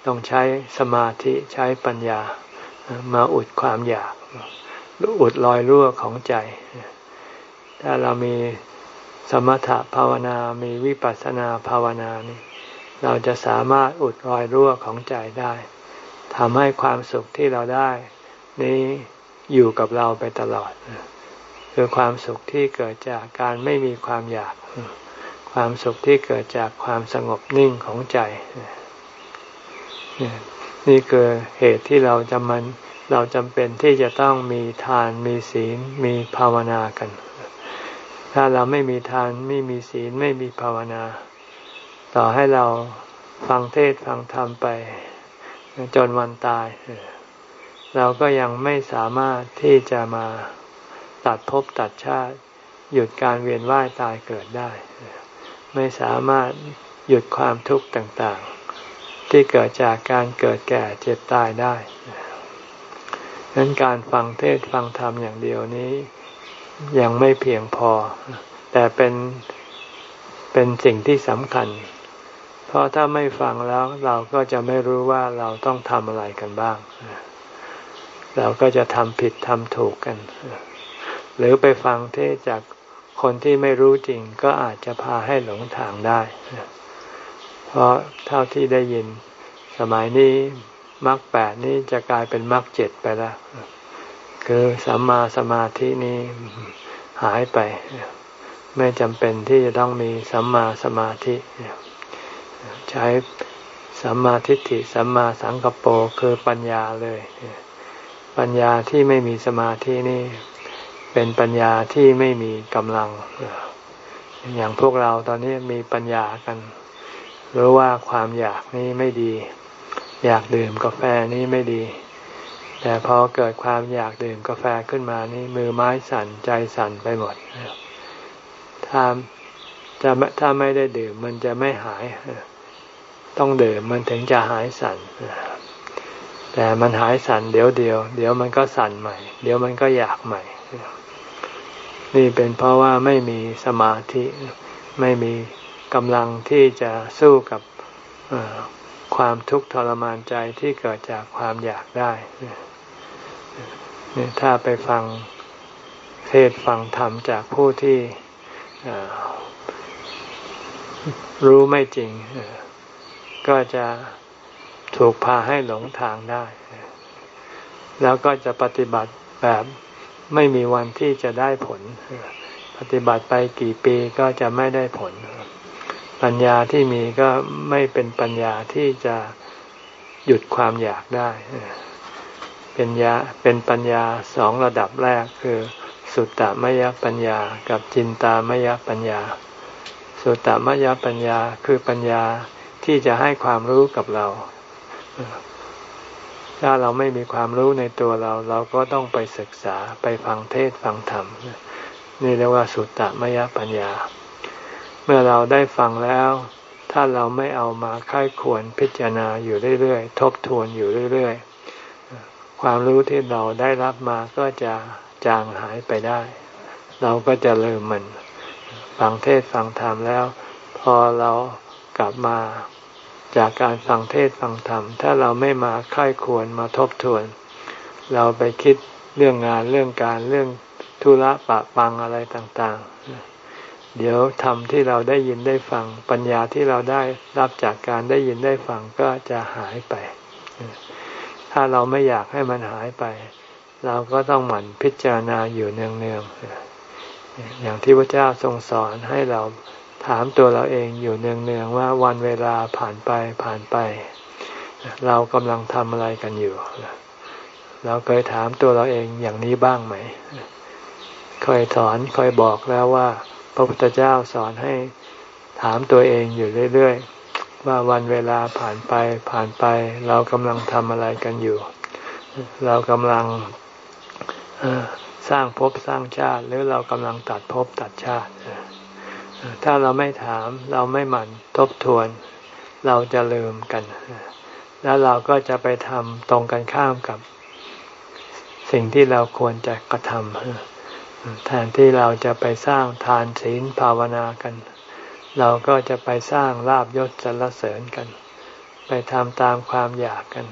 ต้องใช้สมาธิใช้ปัญญามาอุดความอยากอุดรอยรั่วของใจถ้าเรามีสมถภาวนามีวิปัสสนาภาวนานี่เราจะสามารถอุดรอยรั่วของใจได้ทำให้ความสุขที่เราได้นี้อยู่กับเราไปตลอดคือความสุขที่เกิดจากการไม่มีความอยากความสุขที่เกิดจากความสงบนิ่งของใจนี่คือเหตุที่เราจำมันเราจำเป็นที่จะต้องมีทานมีศีลมีภาวนากันถ้าเราไม่มีทานไม่มีศีลไม่มีภาวนาต่อให้เราฟังเทศน์ฟังธรรมไปจนวันตายเราก็ยังไม่สามารถที่จะมาตัดภพตัดชาติหยุดการเวียนว่ายตายเกิดได้ไม่สามารถหยุดความทุกข์ต่างๆที่เกิดจากการเกิดแก่เจ็บตายได้ดังนั้นการฟังเทศน์ฟังธรรมอย่างเดียวนี้ยังไม่เพียงพอแต่เป็นเป็นสิ่งที่สำคัญเพราะถ้าไม่ฟังแล้วเราก็จะไม่รู้ว่าเราต้องทำอะไรกันบ้างเราก็จะทำผิดทำถูกกันหรือไปฟังเทศน์จากคนที่ไม่รู้จริงก็อาจจะพาให้หลงทางได้เพราะเท่าที่ได้ยินสมัยนี้มรรคแปดนี้จะกลายเป็นมรรคเจ็ดไปแล้วคือสัมมาสมาธินี้หายไปไม่จำเป็นที่จะต้องมีสัมมาสมาธิใช้สัมมาทิฏฐิสัมมาสังกัปโปคือปัญญาเลยปัญญาที่ไม่มีสมาธินี่เป็นปัญญาที่ไม่มีกำลังอย่างพวกเราตอนนี้มีปัญญากันรู้ว่าความอยากนี่ไม่ดีอยากดื่มกาแฟนี่ไม่ดีแต่พอเกิดความอยากดื่มกาแฟขึ้นมานี่มือไม้สั่นใจสั่นไปหมดถ้าจะถ้าไม่ได้ดื่มมันจะไม่หายต้องดื่มมันถึงจะหายสั่นแต่มันหายสั่นเดี๋ยวเดียวเดี๋ยวมันก็สั่นใหม่เดี๋ยวมันก็อยากใหม่นี่เป็นเพราะว่าไม่มีสมาธิไม่มีกำลังที่จะสู้กับความทุกข์ทรมานใจที่เกิดจากความอยากได้ถ้าไปฟังเทศน์ฟังธรรมจากผู้ที่รู้ไม่จริงก็จะถูกพาให้หลงทางได้แล้วก็จะปฏิบัติแบบไม่มีวันที่จะได้ผลปฏิบัติไปกี่ปีก็จะไม่ได้ผลปัญญาที่มีก็ไม่เป็นปัญญาที่จะหยุดความอยากได้เป็นญาเป็นปัญญาสองระดับแรกคือสุตตมยปัญญากับจินตามยปัญญาสุตตมยปัญญาคือปัญญาที่จะให้ความรู้กับเราถ้าเราไม่มีความรู้ในตัวเราเราก็ต้องไปศึกษาไปฟังเทศน์ฟังธรรมนี่เรียกว่าสุตตมยปัญญาเมื่อเราได้ฟังแล้วถ้าเราไม่เอามาค่ายควรพิจารณาอยู่เรื่อยๆทบทวนอยู่เรื่อยๆความรู้ที่เราได้รับมาก็จะจางหายไปได้เราก็จะลืมมันฟังเทศน์ฟังธรรมแล้วพอเรากลับมาจากการฟังเทศน์ฟังธรรมถ้าเราไม่มาค่ายควรมาทบทวนเราไปคิดเรื่องงานเรื่องการเรื่องธุระปะปังอะไรต่างๆเดี๋ยวธรรมที่เราได้ยินได้ฟังปัญญาที่เราได้รับจากการได้ยินได้ฟังก็จะหายไปถ้าเราไม่อยากให้มันหายไปเราก็ต้องหมั่นพิจารณาอยู่เนืองๆอย่างที่พระเจ้าทรงสอนให้เราถามตัวเราเองอยู่เนืองๆว่าวันเวลาผ่านไปผ่านไปเรากำลังทำอะไรกันอยู่เราเคยถามตัวเราเองอย่างนี้บ้างไหมเคยสอนเคยบอกแล้วว่าพระพุทธเจ้าสอนให้ถามตัวเองอยู่เรื่อยๆว่าวันเวลาผ่านไปผ่านไปเรากำลังทำอะไรกันอยู่เรากำลังสร้างภพสร้างชาติหรือเรากำลังตัดภพตัดชาติถ้าเราไม่ถามเราไม่หมั่นทบทวนเราจะลืมกันแล้วเราก็จะไปทำตรงกันข้ามกับสิ่งที่เราควรจะกระทำแทนที่เราจะไปสร้างทานศีลภาวนากันเราก็จะไปสร้างลาภยศสรรเสริญกันไปทำตามความอยากกัน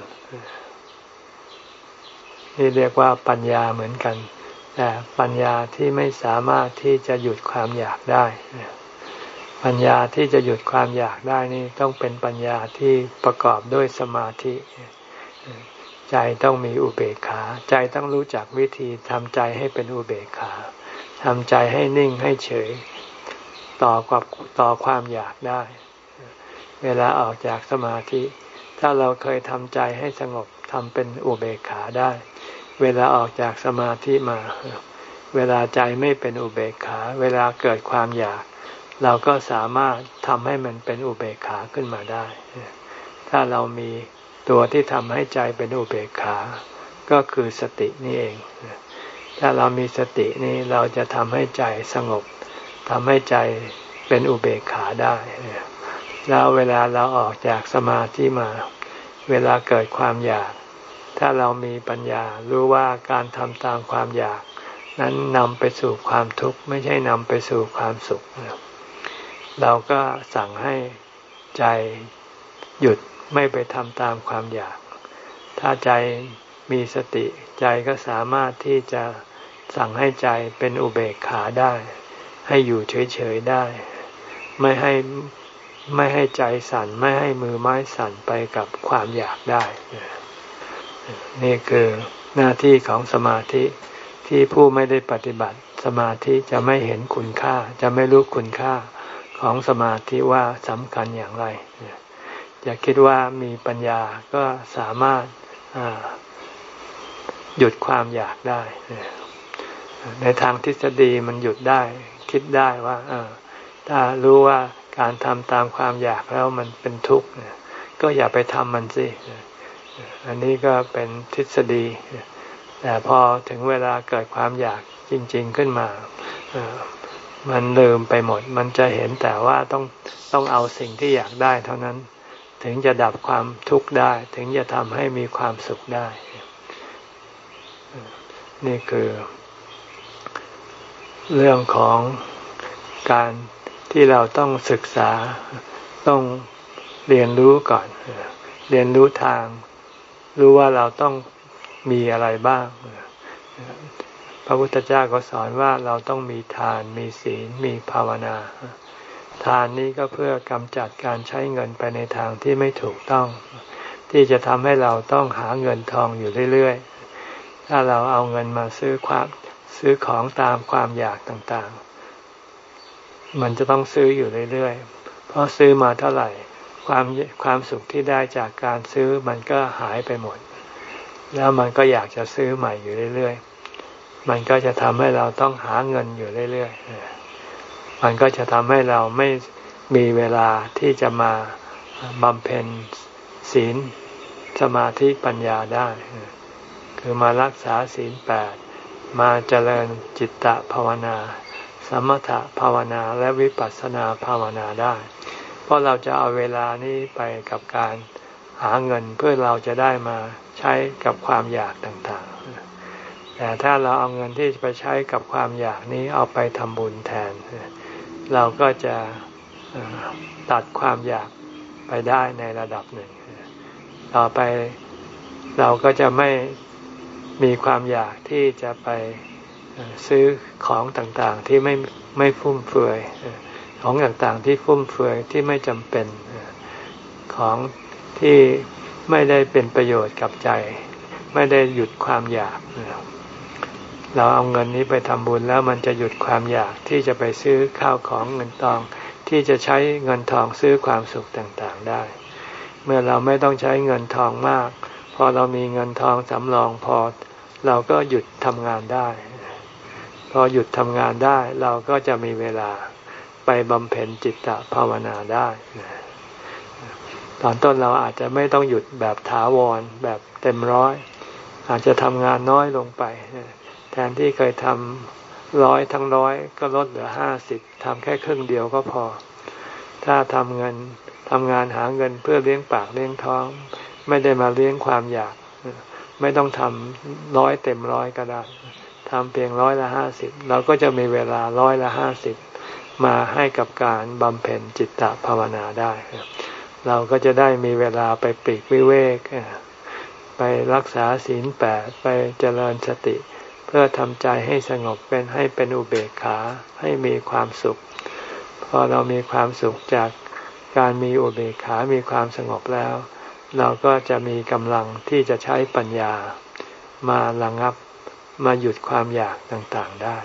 นี่เรียกว่าปัญญาเหมือนกันแต่ปัญญาที่ไม่สามารถที่จะหยุดความอยากได้ปัญญาที่จะหยุดความอยากได้นี่ต้องเป็นปัญญาที่ประกอบด้วยสมาธิใจต้องมีอุเบกขาใจต้องรู้จักวิธีทำใจให้เป็นอุเบกขาทำใจให้นิ่งให้เฉยต่อกับต่อความอยากได้เวลาออกจากสมาธิถ้าเราเคยทำใจให้สงบทำเป็นอุเบกขาได้เวลาออกจากสมาธิมาเวลาใจไม่เป็นอุเบกขาเวลาเกิดความอยากเราก็สามารถทำให้มันเป็นอุเบกขาขึ้นมาได้ถ้าเรามีตัวที่ทำให้ใจเป็นอุเบกขาก็คือสตินี่เองถ้าเรามีสตินี้เราจะทำให้ใจสงบทำให้ใจเป็นอุเบกขาได้แล้วเวลาเราออกจากสมาธิมาเวลาเกิดความอยากถ้าเรามีปัญญารู้ว่าการทำตามความอยากนั้นนำไปสู่ความทุกข์ไม่ใช่นำไปสู่ความสุขเราก็สั่งให้ใจหยุดไม่ไปทำตามความอยากถ้าใจมีสติใจก็สามารถที่จะสั่งให้ใจเป็นอุเบกขาได้ให้อยู่เฉยๆได้ไม่ให้ไม่ให้ใจสั่นไม่ให้มือไม้สั่นไปกับความอยากได้นี่คือหน้าที่ของสมาธิที่ผู้ไม่ได้ปฏิบัติสมาธิจะไม่เห็นคุณค่าจะไม่รู้คุณค่าของสมาธิว่าสำคัญอย่างไรอย่าคิดว่ามีปัญญาก็สามารถหยุดความอยากได้ในทางทฤษฎีมันหยุดได้คิดได้ว่าถ้ารู้ว่าการทำตามความอยากแล้วมันเป็นทุกข์ก็อย่าไปทำมันสิอันนี้ก็เป็นทฤษฎีแต่พอถึงเวลาเกิดความอยากจริงๆขึ้นมามันลืมไปหมดมันจะเห็นแต่ว่าต้องต้องเอาสิ่งที่อยากได้เท่านั้นถึงจะดับความทุกข์ได้ถึงจะทำให้มีความสุขได้นี่คือเรื่องของการที่เราต้องศึกษาต้องเรียนรู้ก่อนเรียนรู้ทางรู้ว่าเราต้องมีอะไรบ้างพระพุทธเจ้าก็สอนว่าเราต้องมีทานมีศีลมีภาวนาทานนี้ก็เพื่อกำจัดการใช้เงินไปในทางที่ไม่ถูกต้องที่จะทำให้เราต้องหาเงินทองอยู่เรื่อยๆถ้าเราเอาเงินมาซื้อความซื้อของตามความอยากต่างๆมันจะต้องซื้ออยู่เรื่อยๆเพราะซื้อมาเท่าไหร่ความความสุขที่ได้จากการซื้อมันก็หายไปหมดแล้วมันก็อยากจะซื้อใหม่อยู่เรื่อยๆมันก็จะทำให้เราต้องหาเงินอยู่เรื่อยๆมันก็จะทำให้เราไม่มีเวลาที่จะมาบำเพ็ญศีลสมาธิปัญญาได้คือมารักษาศีลแปดมาเจริญจิตตภาวนาสมถภาวนาและวิปัสสนาภาวนาได้เพราะเราจะเอาเวลานี้ไปกับการหาเงินเพื่อเราจะได้มาใช้กับความอยากต่างๆแต่ถ้าเราเอาเงินที่ไปใช้กับความอยากนี้เอาไปทำบุญแทนเราก็จะตัดความอยากไปได้ในระดับหนึ่งต่อไปเราก็จะไม่มีความอยากที่จะไปซื้อของต่างๆที่ไม่ไม่ฟุ่มเฟือยของต่างๆที่ฟุ่มเฟือยที่ไม่จำเป็นของที่ไม่ได้เป็นประโยชน์กับใจไม่ได้หยุดความอยากเราเอาเงินนี้ไปทำบุญแล้วมันจะหยุดความอยากที่จะไปซื้อข้าวของเงินทองที่จะใช้เงินทองซื้อความสุขต่างๆได้เมื่อเราไม่ต้องใช้เงินทองมากพอเรามีเงินทองสำรองพอเราก็หยุดทำงานได้พอหยุดทำงานได้เราก็จะมีเวลาไปบำเพ็ญจิตตภาวนาได้ตอนต้นเราอาจจะไม่ต้องหยุดแบบถาวรแบบเต็มร้อยอาจจะทำงานน้อยลงไปแทนที่เคยทำร้อยทั้งร้อยก็ลดเหลือห้าสิบทำแค่ครึ่งเดียวก็พอถ้าทำเงินทำงานหาเงินเพื่อเลี้ยงปากเลี้ยงท้องไม่ได้มาเลี้ยงความอยากไม่ต้องทำร้อยเต็มร้อยก็ได้ทำเพียงร้อยละห้าสิบเราก็จะมีเวลาร้อยละห้าสิบมาให้กับการบำเพ็ญจิตตภาวนาได้พเราก็จะได้มีเวลาไปปลีกวิเวกไปรักษาศีลแปดไปเจริญสติเพื่อทำใจให้สงบเป็นให้เป็นอุเบกขาให้มีความสุขพอเรามีความสุขจากการมีอุเบกขามีความสงบแล้วเราก็จะมีกำลังที่จะใช้ปัญญามาระงับมาหยุดความอยากต่างๆได้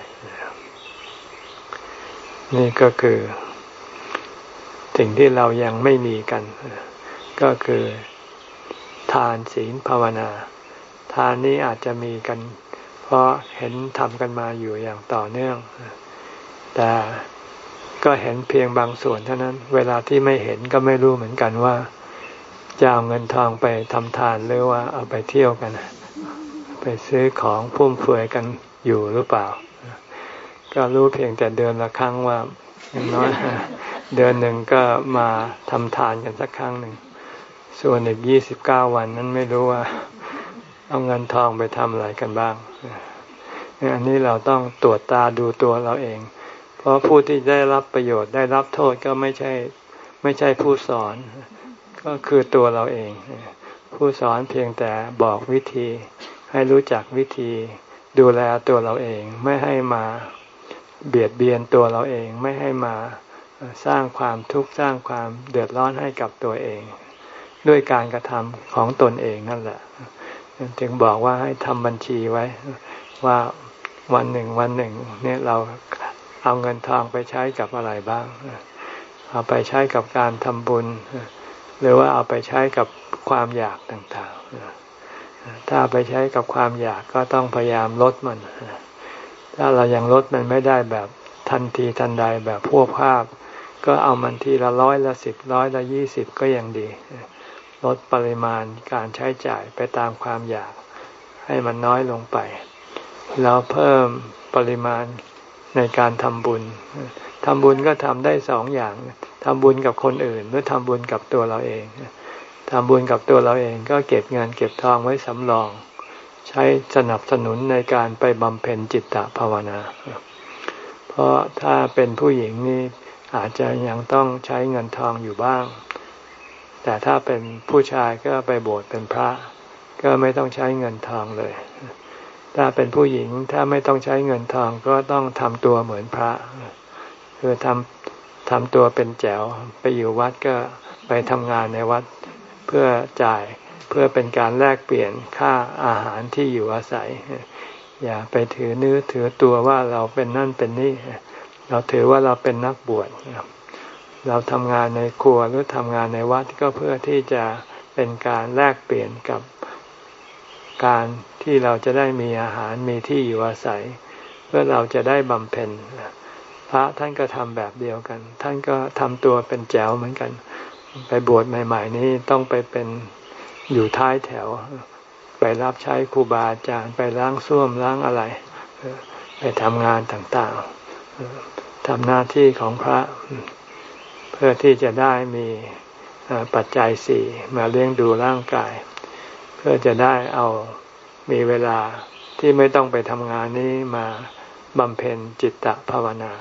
นี่ก็คือสิ่งที่เรายังไม่มีกันก็คือทานศีลภาวนาทานนี้อาจจะมีกันเพราะเห็นทำกันมาอยู่อย่างต่อเนื่องแต่ก็เห็นเพียงบางส่วนเท่านั้นเวลาที่ไม่เห็นก็ไม่รู้เหมือนกันว่าจะเอาเงินทองไปทำทานหรือว่าเอาไปเที่ยวกันไปซื้อของฟุ่มเฟือยกันอยู่หรือเปล่าก็รู้เพียงแต่เดือนละครั้งว่าอย่างน้อยเดือนหนึ่งก็มาทำทานกันสักครั้งหนึ่งส่วนอีกยี่สิบเก้าวันนั้นไม่รู้ว่าเอาเงินทองไปทำอะไรกันบ้างอันนี้เราต้องตรวจตาดูตัวเราเองเพราะผู้ที่ได้รับประโยชน์ได้รับโทษก็ไม่ใช่ไม่ใช่ผู้สอนก็คือตัวเราเองผู้สอนเพียงแต่บอกวิธีให้รู้จักวิธีดูแลตัวเราเองไม่ให้มาเบียดเบียนตัวเราเองไม่ให้มาสร้างความทุกข์สร้างความเดือดร้อนให้กับตัวเองด้วยการกระทำของตนเองนั่นแหละจึงบอกว่าให้ทำบัญชีไว้ว่าวันหนึ่งวันหนึ่งเนี่ยเราเอาเงินทองไปใช้กับอะไรบ้างเอาไปใช้กับการทำบุญหรือว่าเอาไปใช้กับความอยากต่างๆถ้าไปใช้กับความอยากก็ต้องพยายามลดมันถ้าเรายังลดมันไม่ได้แบบทันทีทันใดแบบพวกภาพก็เอามันทีละร้อยละสิบร้อยละยี่สิบก็ยังดีลดปริมาณการใช้จ่ายไปตามความอยากให้มันน้อยลงไปแล้วเพิ่มปริมาณในการทำบุญทำบุญก็ทำได้สองอย่างทำบุญกับคนอื่นหรือทำบุญกับตัวเราเองทำบุญกับตัวเราเองก็เก็บเงินเก็บทองไว้สำรองใช้สนับสนุนในการไปบำเพ็ญจิตตภาวนาเพราะถ้าเป็นผู้หญิงนี่อาจจะยังต้องใช้เงินทองอยู่บ้างแต่ถ้าเป็นผู้ชายก็ไปบวชเป็นพระก็ไม่ต้องใช้เงินทองเลยถ้าเป็นผู้หญิงถ้าไม่ต้องใช้เงินทองก็ต้องทำตัวเหมือนพระคือทำทำตัวเป็นแจ๋วไปอยู่วัดก็ไปทำงานในวัดเพื่อจ่ายเพื่อเป็นการแลกเปลี่ยนค่าอาหารที่อยู่อาศัยอย่าไปถือเนื้อถือตัวว่าเราเป็นนั่นเป็นนี่เราถือว่าเราเป็นนักบวชเราทำงานในครัวหรือทำงานในวัดก็เพื่อที่จะเป็นการแลกเปลี่ยนกับการที่เราจะได้มีอาหารมีที่อยู่อาศัยเพื่อเราจะได้บำเพ็ญพระท่านก็ทำแบบเดียวกันท่านก็ทำตัวเป็นแจ๋วเหมือนกันไปบวชใหม่ๆนี้ต้องไปเป็นอยู่ท้ายแถวไปรับใช้ครูบาอาจารย์ไปล้างส้วมล้างอะไรไปทำงานต่างๆทำหน้าที่ของพระเพื่อที่จะได้มีปัจจัยสี่มาเลี้ยงดูร่างกายเพื่อจะได้เอามีเวลาที่ไม่ต้องไปทำงานนี้มาบำเพ็ญจิตตภาวนา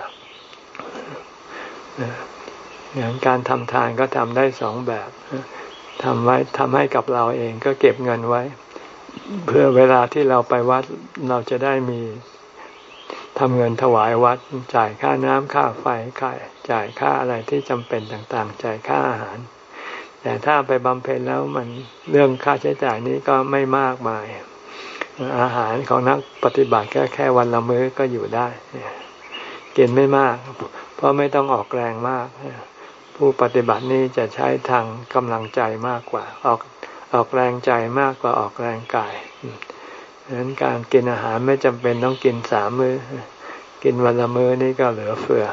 อย่างการทำทานก็ทำได้สองแบบทำไว้ทำให้กับเราเองก็เก็บเงินไว้เพื่อเวลาที่เราไปวัดเราจะได้มีทำเงินถวายวัดจ่ายค่าน้ำค่าไฟค่าจ่ายค่าอะไรที่จำเป็นต่างๆจ่ายค่าอาหารแต่ถ้าไปบำเพ็ญแล้วมันเรื่องค่าใช้จ่ายนี้ก็ไม่มากมายอาหารของนักปฏิบัติแค่แค่วันละมื้อก็อยู่ได้กินไม่มากเพราะไม่ต้องออกแรงมากผู้ปฏิบัตินี้จะใช้ทางกำลังใจมากกว่าออกออกแรงใจมากกว่าออกแรงกายดังนั้นการกินอาหารไม่จำเป็นต้องกินสามมื้อกินวันละมื้อนี่ก็เหลือเฟือ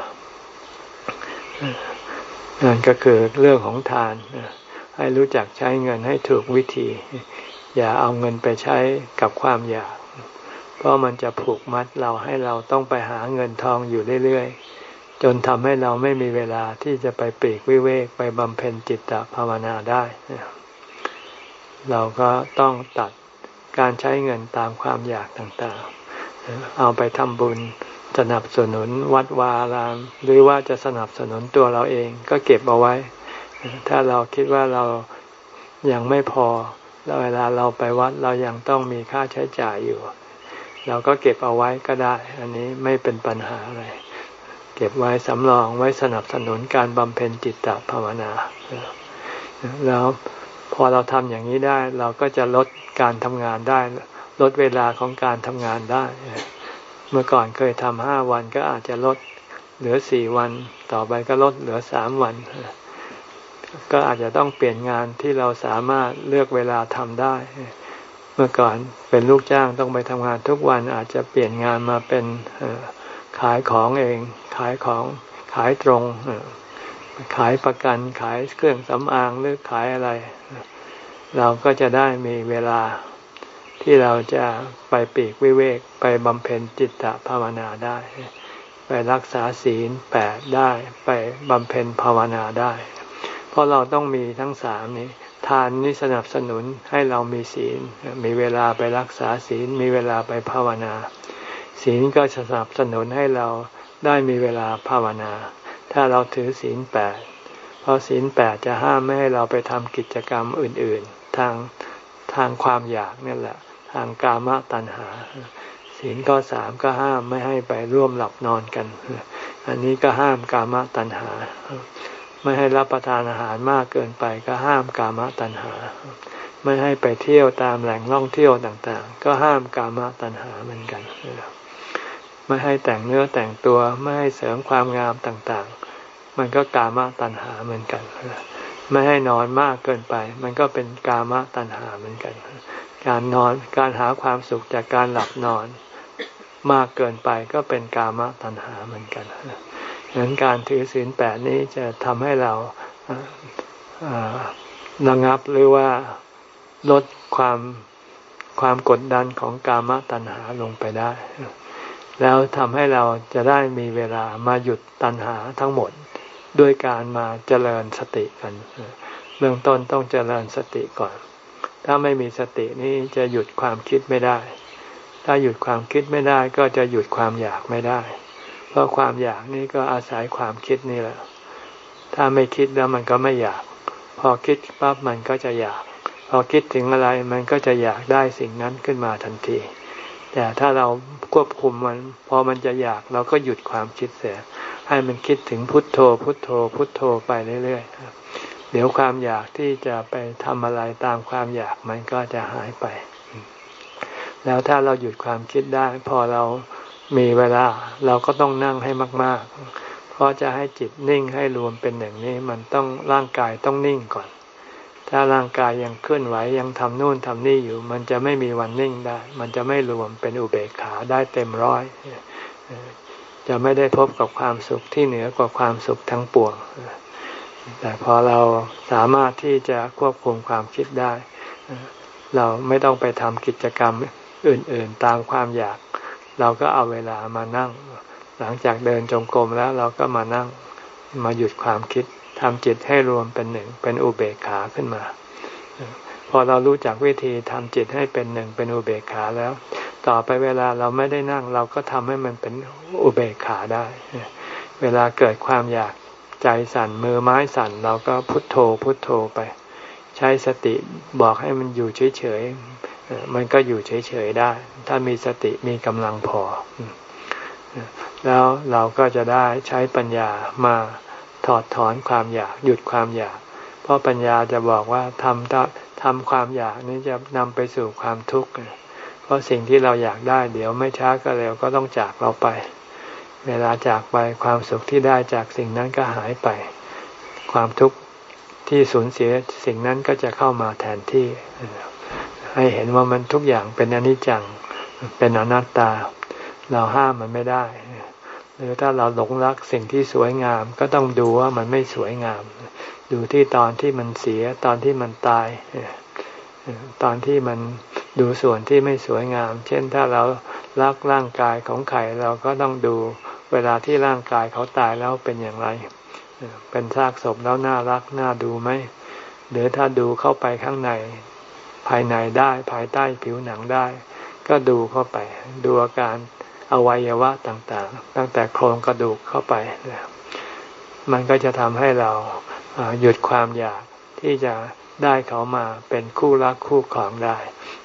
นั่นก็คือเรื่องของทานให้รู้จักใช้เงินให้ถูกวิธีอย่าเอาเงินไปใช้กับความอยากเพราะมันจะผูกมัดเราให้เราต้องไปหาเงินทองอยู่เรื่อยๆจนทำให้เราไม่มีเวลาที่จะไปปลีกวิเวกไปบำเพ็ญจิตตภาวนาได้เราก็ต้องตัดการใช้เงินตามความอยากต่างๆเอาไปทำบุญสนับสนุนวัดวาอารามหรือว่าจะสนับสนุนตัวเราเองก็เก็บเอาไว้ถ้าเราคิดว่าเรายังไม่พอแล้วเวลาเราไปวัดเรายังต้องมีค่าใช้จ่ายอยู่เราก็เก็บเอาไว้ก็ได้อันนี้ไม่เป็นปัญหาอะไรเก็บไว้สำรองไว้สนับสนุนการบำเพ็ญจิตตภาวนาแล้วพอเราทำอย่างนี้ได้เราก็จะลดการทำงานได้ลดเวลาของการทำงานได้เมื่อก่อนเคยทำห้าวันก็อาจจะลดเหลือสี่วันต่อไปก็ลดเหลือสามวันก็อาจจะต้องเปลี่ยนงานที่เราสามารถเลือกเวลาทำได้เมื่อก่อนเป็นลูกจ้างต้องไปทำงานทุกวันอาจจะเปลี่ยนงานมาเป็นขายของเองขายของขายตรงขายประกันขายเครื่องสำอางหรือขายอะไรเราก็จะได้มีเวลาที่เราจะไปปีกวิเวกไปบำเพ็ญจิตตภาวนาได้ไปรักษาศีลแปดได้ไปบำเพ็ญภาวนาได้เพราะเราต้องมีทั้งสามนี้ทานนี่สนับสนุนให้เรามีศีลมีเวลาไปรักษาศีลมีเวลาไปภาวนาศีลก็สนับสนุนให้เราได้มีเวลาภาวนาถ้าเราถือศีลแปดเพราะศีลแปดจะห้ามไม่ให้เราไปทำกิจกรรมอื่นๆทางทางความอยากนี่แหละทางกามตัณหาศีลข้อสามก็ห้ามไม่ให้ไปร่วมหลับนอนกันอันนี้ก็ห้ามกามตัณหาไม่ให้รับประทานอาหารมากเกินไปก็ห้ามกามตัณหาไม่ให้ไปเที่ยวตามแหล่งท่องเที่ยวต่างๆก็ห้ามกามตัณหาเหมือนกันไม่ให้แต่งเนื้อแต่งตัวไม่ให้เสริมความงามต่างๆมันก็กามตัณหาเหมือนกันไม่ให้นอนมากเกินไปมันก็เป็นกามตัณหาเหมือนกันการนอนการหาความสุขจากการหลับนอนมากเกินไปก็เป็นกามตัณหาเหมือนกันฉะนั้นการถือศีลแปดนี้จะทำให้เราระงับหรือว่าลดความความกดดันของกามตัณหาลงไปได้แล้วทำให้เราจะได้มีเวลามาหยุดตัณหาทั้งหมดด้วยการมาเจริญสติกันเบื้องต้นต้องเจริญสติก่อนถ้าไม่มีสตินี้จะหยุดความคิดไม่ได้ถ้าหยุดความคิดไม่ได้ก็จะหยุดความอยากไม่ได้เพราะความอยากนี่ก็อาศัยความคิดนี่แหละถ้าไม่คิดแล้วมันก็ไม่อยากพอคิดปั๊บมันก็จะอยากพอคิดถึงอะไรมันก็จะอยากได้สิ่งนั้นขึ้นมาทันทีแต่ถ้าเราควบคุมมันพอมันจะอยากเราก็หยุดความคิดเสียให้มันคิดถึงพุทโธพุทโธพุทโธไปเรื่อยๆเดี๋ยวความอยากที่จะไปทำอะไรตามความอยากมันก็จะหายไปแล้วถ้าเราหยุดความคิดได้พอเรามีเวลาเราก็ต้องนั่งให้มากๆเพราะจะให้จิตนิ่งให้รวมเป็นหนึ่งนี้มันต้องร่างกายต้องนิ่งก่อนถ้าร่างกายยังเคลื่อนไหวยังทำนู่นทำนี่อยู่มันจะไม่มีวันนิ่งได้มันจะไม่รวมเป็นอุเบกขาได้เต็มร้อยจะไม่ได้พบกับความสุขที่เหนือกว่าความสุขทั้งปวงแต่พอเราสามารถที่จะควบคุมความคิดได้เราไม่ต้องไปทำกิจกรรมอื่นๆตามความอยากเราก็เอาเวลามานั่งหลังจากเดินจงกรมแล้วเราก็มานั่งมาหยุดความคิดทำจิตให้รวมเป็นหนึ่งเป็นอุเบกขาขึ้นมาพอเรารู้จักวิธีทำจิตให้เป็นหนึ่งเป็นอุเบกขาแล้วต่อไปเวลาเราไม่ได้นั่งเราก็ทำให้มันเป็นอุเบกขาได้เวลาเกิดความอยากใจสั่นมือไม้สั่นเราก็พุทโธพุทโธไปใช้สติบอกให้มันอยู่เฉยๆมันก็อยู่เฉยๆได้ถ้ามีสติมีกำลังพอแล้วเราก็จะได้ใช้ปัญญามาถอดถอนความอยากหยุดความอยากเพราะปัญญาจะบอกว่าทำทำความอยากนี้จะนำไปสู่ความทุกข์เพราะสิ่งที่เราอยากได้เดี๋ยวไม่ช้าก็เร็วก็ต้องจากเราไปเวลาจากไปความสุขที่ได้จากสิ่งนั้นก็หายไปความทุกข์ที่สูญเสียสิ่งนั้นก็จะเข้ามาแทนที่ให้เห็นว่ามันทุกอย่างเป็นอนิจจังเป็นอนัตตาเราห้ามมันไม่ได้หรือถ้าเราหลงรักสิ่งที่สวยงามก็ต้องดูว่ามันไม่สวยงามดูที่ตอนที่มันเสียตอนที่มันตายตอนที่มันดูส่วนที่ไม่สวยงามเช่นถ้าเรารักร่างกายของใครเราก็ต้องดูเวลาที่ร่างกายเขาตายแล้วเป็นอย่างไรเป็นซากศพแล้วน่ารักน่าดูไหมหรือถ้าดูเข้าไปข้างในภายในได้ภายใต้ผิวหนังได้ก็ดูเข้าไปดูอาการอวัยวะต่างๆตั้งแต่โครงกระดูกเข้าไปมันก็จะทำให้เราหยุดความอยากที่จะได้เขามาเป็นคู่รักคู่ครองได้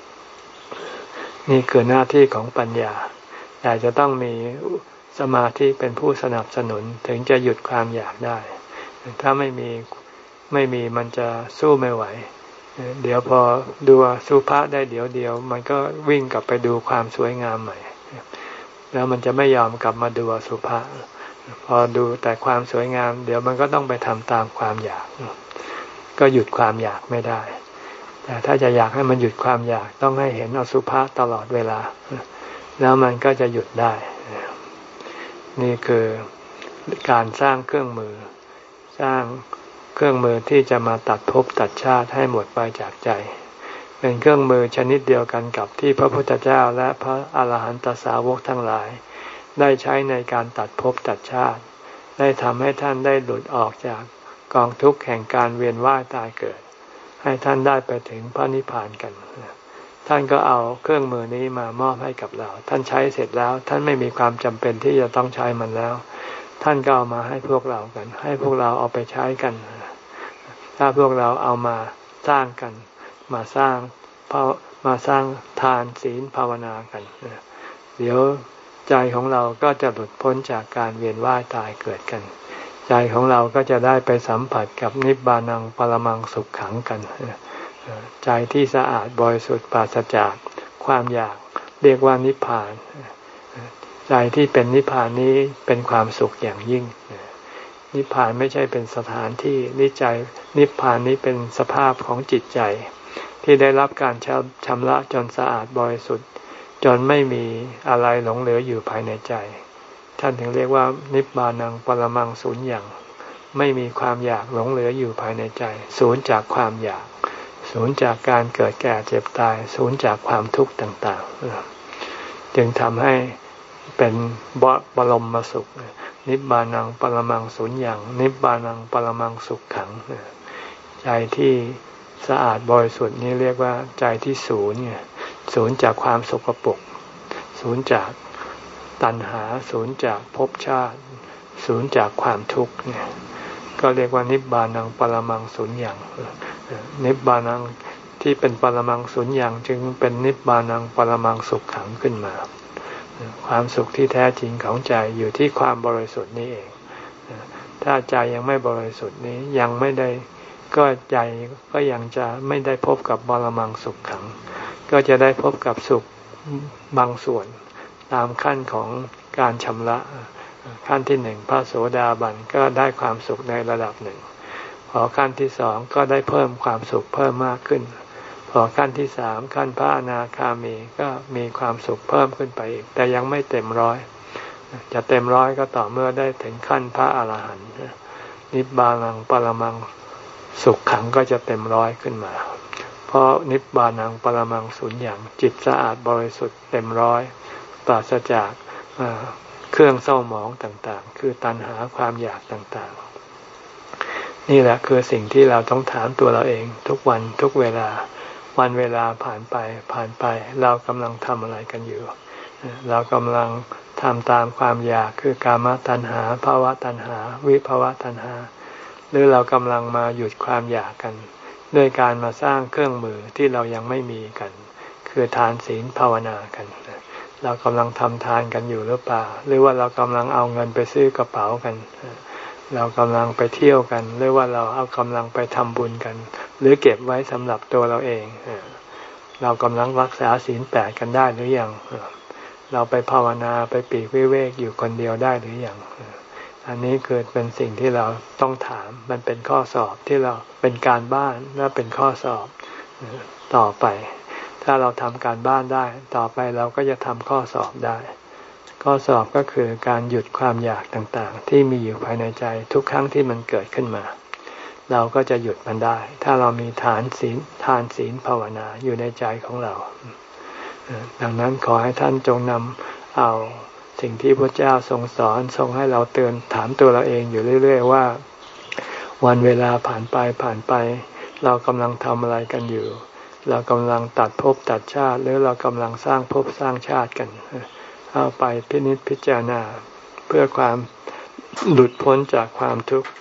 นี่คือหน้าที่ของปัญญาแต่จะต้องมีสมาธิเป็นผู้สนับสนุนถึงจะหยุดความอยากได้ถ้าไม่มีไม่มีมันจะสู้ไม่ไหวเดี๋ยวพอดูสุภาพได้เดี๋ยวเดียวมันก็วิ่งกลับไปดูความสวยงามใหม่แล้วมันจะไม่ยอมกลับมาดูสุภาพพอดูแต่ความสวยงามเดี๋ยวมันก็ต้องไปทำตามความอยากก็หยุดความอยากไม่ได้แต่ถ้าจะอยากให้มันหยุดความอยากต้องให้เห็นอสุภะตลอดเวลาแล้วมันก็จะหยุดได้นี่คือการสร้างเครื่องมือสร้างเครื่องมือที่จะมาตัดภพตัดชาติให้หมดไปจากใจเป็นเครื่องมือชนิดเดียวกันกับที่พระพุทธเจ้าและพระอาหารหันตสาวกทั้งหลายได้ใช้ในการตัดภพตัดชาติได้ทำให้ท่านได้หลุดออกจากกองทุกข์แห่งการเวียนว่ายตายเกิดให้ท่านได้ไปถึงพระนิพพานกันท่านก็เอาเครื่องมือนี้มามอบให้กับเราท่านใช้เสร็จแล้วท่านไม่มีความจำเป็นที่จะต้องใช้มันแล้วท่านก็เอามาให้พวกเรากันให้พวกเราเอาไปใช้กันถ้าพวกเราเอามาสร้างกันมาสร้างมาสร้างทานศีลภาวนากันเดี๋ยวใจของเราก็จะหลุดพ้นจากการเวียนว่ายตายเกิดกันใจของเราก็จะได้ไปสัมผัสกับนิบานังปรมังสุขขังกันใจที่สะอาดบริสุทธิ์ปราศจากความอยากเรียกว่านิพพานใจที่เป็นนิพพานนี้เป็นความสุขอย่างยิ่งนิพพานไม่ใช่เป็นสถานที่นิจใจนิพพานนี้เป็นสภาพของจิตใจที่ได้รับการชำระจนสะอาดบริสุทธิ์จนไม่มีอะไรหลงเหลืออยู่ภายในใจท่านถึงเรียกว่านิบานังปรมังสูญญ์ไม่มีความอยากหลงเหลืออยู่ภายในใจสูญจากความอยากสูญจากการเกิดแก่เจ็บตายสูญจากความทุกข์ต่างๆจึงทำให้เป็นบรมสุขนิบานังปรมังสูญญ์นิบานังปรมังสุขขังใจที่สะอาดบริสุทธิ์นี้เรียกว่าใจที่สูญเนี่ยสูญจากความสกปรกสูญจากตัณหาสูญจากภพชาติสูญจากความทุกข์เนี่ยก็เรียกว่านิบานังปรมังสูญญ์นิบานังที่เป็นปรมังสูญญ์จึงเป็นนิบานังปรมังสุขขังขึ้นมาความสุขที่แท้จริงของใจอยู่ที่ความบริสุทธิ์นี้เองถ้าใจยังไม่บริสุทธิ์นี้ยังไม่ได้ก็ใจก็ยังจะไม่ได้พบกับปรมังสุขขังก็จะได้พบกับสุขบางส่วนตามขั้นของการชำระขั้นที่หนึ่งพระโสดาบันก็ได้ความสุขในระดับหนึ่งพอขั้นที่สองก็ได้เพิ่มความสุขเพิ่มมากขึ้นพอขั้นที่สามขั้นพระอนาคามีก็มีความสุขเพิ่มขึ้นไปอีกแต่ยังไม่เต็มร้อยจะเต็มร้อยก็ต่อเมื่อได้ถึงขั้นพระอรหันต์นิบานังปรมังสุขขังก็จะเต็มร้อยขึ้นมาเพราะนิบานังปรมังสูญญ์จิตสะอาดบริสุทธิ์เต็มร้อยปราศจากเครื่องเศร้าหมองต่างๆคือตัณหาความอยากต่างๆนี่แหละคือสิ่งที่เราต้องถามตัวเราเองทุกวันทุกเวลาวันเวลาผ่านไปผ่านไปเรากำลังทำอะไรกันอยู่เรากำลังทำตามความอยากคือกามตัณหาภวตัณหาวิภวตัณหาหรือเรากำลังมาหยุดความอยากกันด้วยการมาสร้างเครื่องมือที่เรายังไม่มีกันคือทานศีลภาวนากันเรากำลังทำทานกันอยู่หรือเปล่าหรือว่าเรากำลังเอาเงินไปซื้อกระเป๋ากันเรากำลังไปเที่ยวกันหรือว่าเราเอากำลังไปทำบุญกันหรือเก็บไว้สำหรับตัวเราเองเรากำลังรักษาศีลแปดกันได้หรือยังเราไปภาวนาไปปีกวิเวกอยู่คนเดียวได้หรือยังอันนี้เกิดเป็นสิ่งที่เราต้องถามมันเป็นข้อสอบที่เราเป็นการบ้านและเป็นข้อสอบต่อไปถ้าเราทำการบ้านได้ต่อไปเราก็จะทำข้อสอบได้ข้อสอบก็คือการหยุดความอยากต่างๆที่มีอยู่ภายในใจทุกครั้งที่มันเกิดขึ้นมาเราก็จะหยุดมันได้ถ้าเรามีฐานศีลทานศีลภาวนาอยู่ในใจของเราดังนั้นขอให้ท่านจงนำเอาสิ่งที่พระเจ้าทรงสอนทรงให้เราเตือนถามตัวเราเองอยู่เรื่อยๆว่าวันเวลาผ่านไปผ่านไปเรากำลังทำอะไรกันอยู่เรากำลังตัดภพตัดชาติหรือเรากำลังสร้างภพสร้างชาติกันเอาไปพินิจพิจารณาเพื่อความหลุดพ้นจากความทุกข์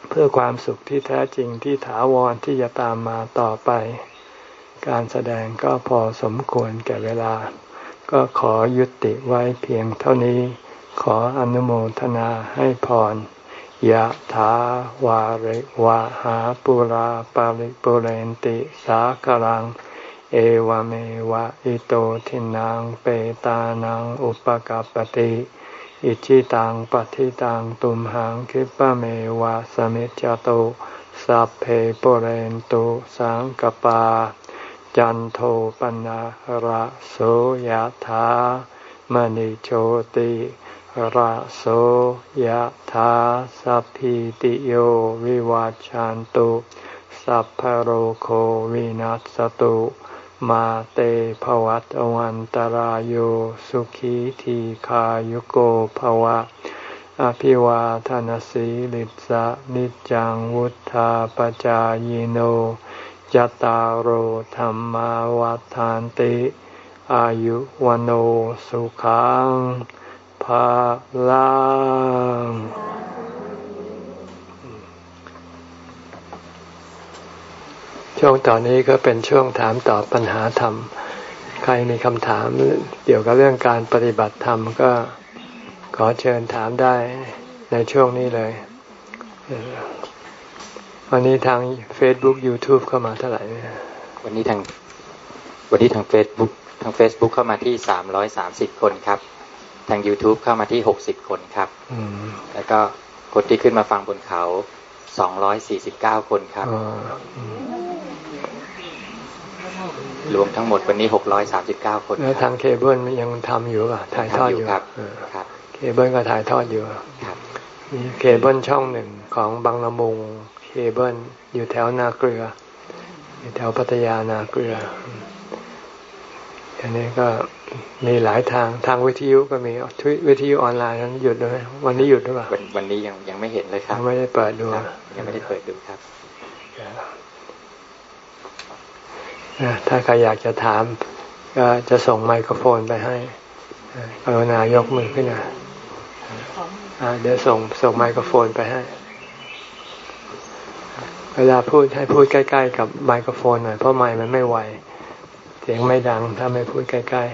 เพื่อความสุขที่แท้จริงที่ถาวรที่จะตามมาต่อไปการแสดงก็พอสมควรแก่เวลาก็ขอยุติไว้เพียงเท่านี้ขออนุโมทนาให้พรยะถาวาริวะหาปุราปาริปุเรนติสากลังเอวเมวะอิโตทินังเปตานังอุปกัปปติอิจิตังปฏิตังตุมหังคิปะเมวะสมิจจตุสัพเพปุเรนตุสังกปาจันโทปนะระโสยถามณิโชติระโสยถาสัพพิติโยวิวัจจันตุสัพพะโรโควินัสตุมาเตภวัตวันตารโยสุขีทีขายุโกภวะอภิวาทานสีลิสะนิจังวุธาปจายโนจตารโหธรรมวัฏฐานติอายุวันโอสุขังภาลังช่วงต่อนนี้ก็เป็นช่วงถามตอบปัญหาธรรมใครมีคำถามเกี่ยวกับเรื่องการปฏิบัติธรรมก็ขอเชิญถามได้ในช่วงนี้เลยวันนี้ทาง Facebook YouTube เข้ามาเท่าไหร่วันนี้ทางวันนี้ทาง Facebook ทาง Facebook เข้ามาที่สามร้อยสามสิบคนครับทาง YouTube เข้ามาที่หกสิบคนครับแล้วก็คนที่ขึ้นมาฟังบนเขาสองร้อยสี่สิบเก้าคนครับรวมทั้งหมดวันนี้หกร้อยสามสิบเก้าคนแล้วทางเคเบิลยังทำอยู่ป่ะถ่ายทอดอยู่ครับครับเคเบิลก็ถ่ายทอดอยู่ครับมีเคเบิลช่องหนึ่งของบางละมุงเคเบิลอยู่แถวนาเกลืออยู่แถวพัทยานาเกลืออันนี้ก็มีหลายทางทางวิทยุก็มีวิทยุออนไลน์นั้นหยุดด้วยวันนี้หยุดหรือเปล่าวันนี้ยังยังไม่เห็นเลยครับไม่ได้เปิดดูยังไม่ได้เปิดดูครับถ้าใครอยากจะถามก็จะส่งไมโครโฟนไปให้กรุณายกมือขึ้นนะเดี๋ยวส่งส่งไมโครโฟนไปให้เวลาพูดให้พูดใกล้ๆกับไมโครโฟนหน่อยเพราะไมค์มันไม่ไวเสียงไม่ดังถ้าไม่พูดใกล้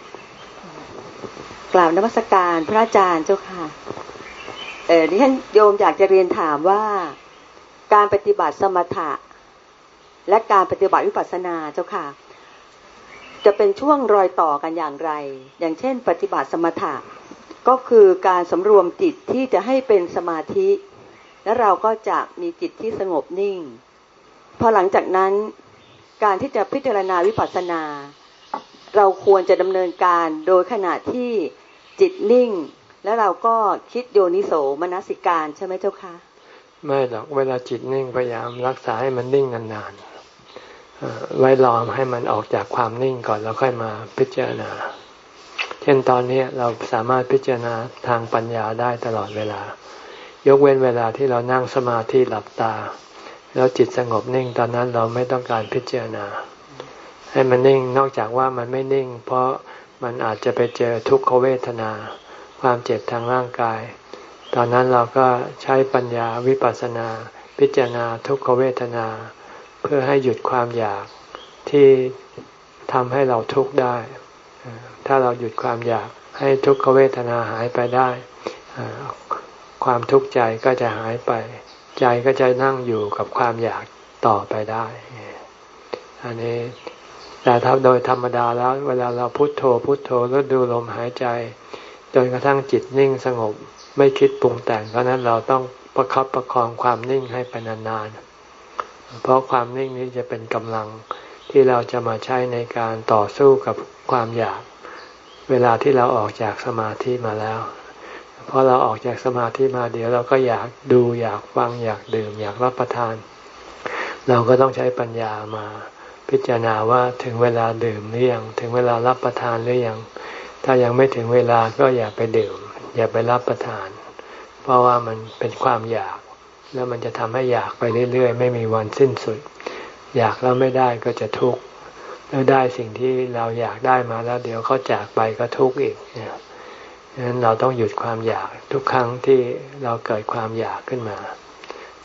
ๆกราบนมัสการพระอาจารย์เจ้าค่ะเออดิฉันโยมอยากจะเรียนถามว่าการปฏิบัติสมถะและการปฏิบัติวิปัสสนาเจ้าค่ะจะเป็นช่วงรอยต่อกันอย่างไรอย่างเช่นปฏิบัติสมถะก็คือการสำรวมจิตที่จะให้เป็นสมาธิและเราก็จะมีจิตที่สงบนิ่งพอหลังจากนั้นการที่จะพิจารณาวิปัสสนาเราควรจะดำเนินการโดยขณะที่จิตนิ่งแล้วเราก็คิดโยนิโสมนสิการใช่ไหมเจ้าคะไม่หรอกเวลาจิตนิ่งพยายามรักษาให้มันนิ่งนานๆไว้รอให้มันออกจากความนิ่งก่อนแล้วค่อยมาพิจารณาเช่นตอนนี้เราสามารถพิจารณาทางปัญญาได้ตลอดเวลายกเว้นเวลาที่เรานั่งสมาธิหลับตาแล้วจิตสงบนิ่งตอนนั้นเราไม่ต้องการพิจารณาให้มันนิ่งนอกจากว่ามันไม่นิ่งเพราะมันอาจจะไปเจอทุกขเวทนาความเจ็บทางร่างกายตอนนั้นเราก็ใช้ปัญญาวิปัสสนาพิจารณาทุกขเวทนาเพื่อให้หยุดความอยากที่ทำให้เราทุกข์ได้ถ้าเราหยุดความอยากให้ทุกขเวทนาหายไปได้ความทุกข์ใจก็จะหายไปใจก็จะนั่งอยู่กับความอยากต่อไปได้อันนี้แต่ถ้าโดยธรรมดาแล้วเวลาเราพุทโธพุทโธแล้วดูลมหายใจจนกระทั่งจิตนิ่งสงบไม่คิดปรุงแต่งเพราะนั้นเราต้องประคับประคองความนิ่งให้ไปนานๆเพราะความนิ่งนี้จะเป็นกำลังที่เราจะมาใช้ในการต่อสู้กับความอยากเวลาที่เราออกจากสมาธิมาแล้วพอเราออกจากสมาธิมาเดี๋ยวเราก็อยากดูอยากฟังอยากดื่มอยากรับประทานเราก็ต้องใช้ปัญญามาพิจารณาว่าถึงเวลาดื่มหรือยังถึงเวลารับประทานหรือยังถ้ายังไม่ถึงเวลาก็อย่าไปดื่มอย่าไปรับประทานเพราะว่ามันเป็นความอยากแล้วมันจะทำให้อยากไปเรื่อยๆไม่มีวันสิ้นสุดอยากแล้วไม่ได้ก็จะทุกข์แล้วได้สิ่งที่เราอยากได้มาแล้วเดี๋ยวเขาจากไปก็ทุกข์อีกเนี่ยดังนั้นเราต้องหยุดความอยากทุกครั้งที่เราเกิดความอยากขึ้นมา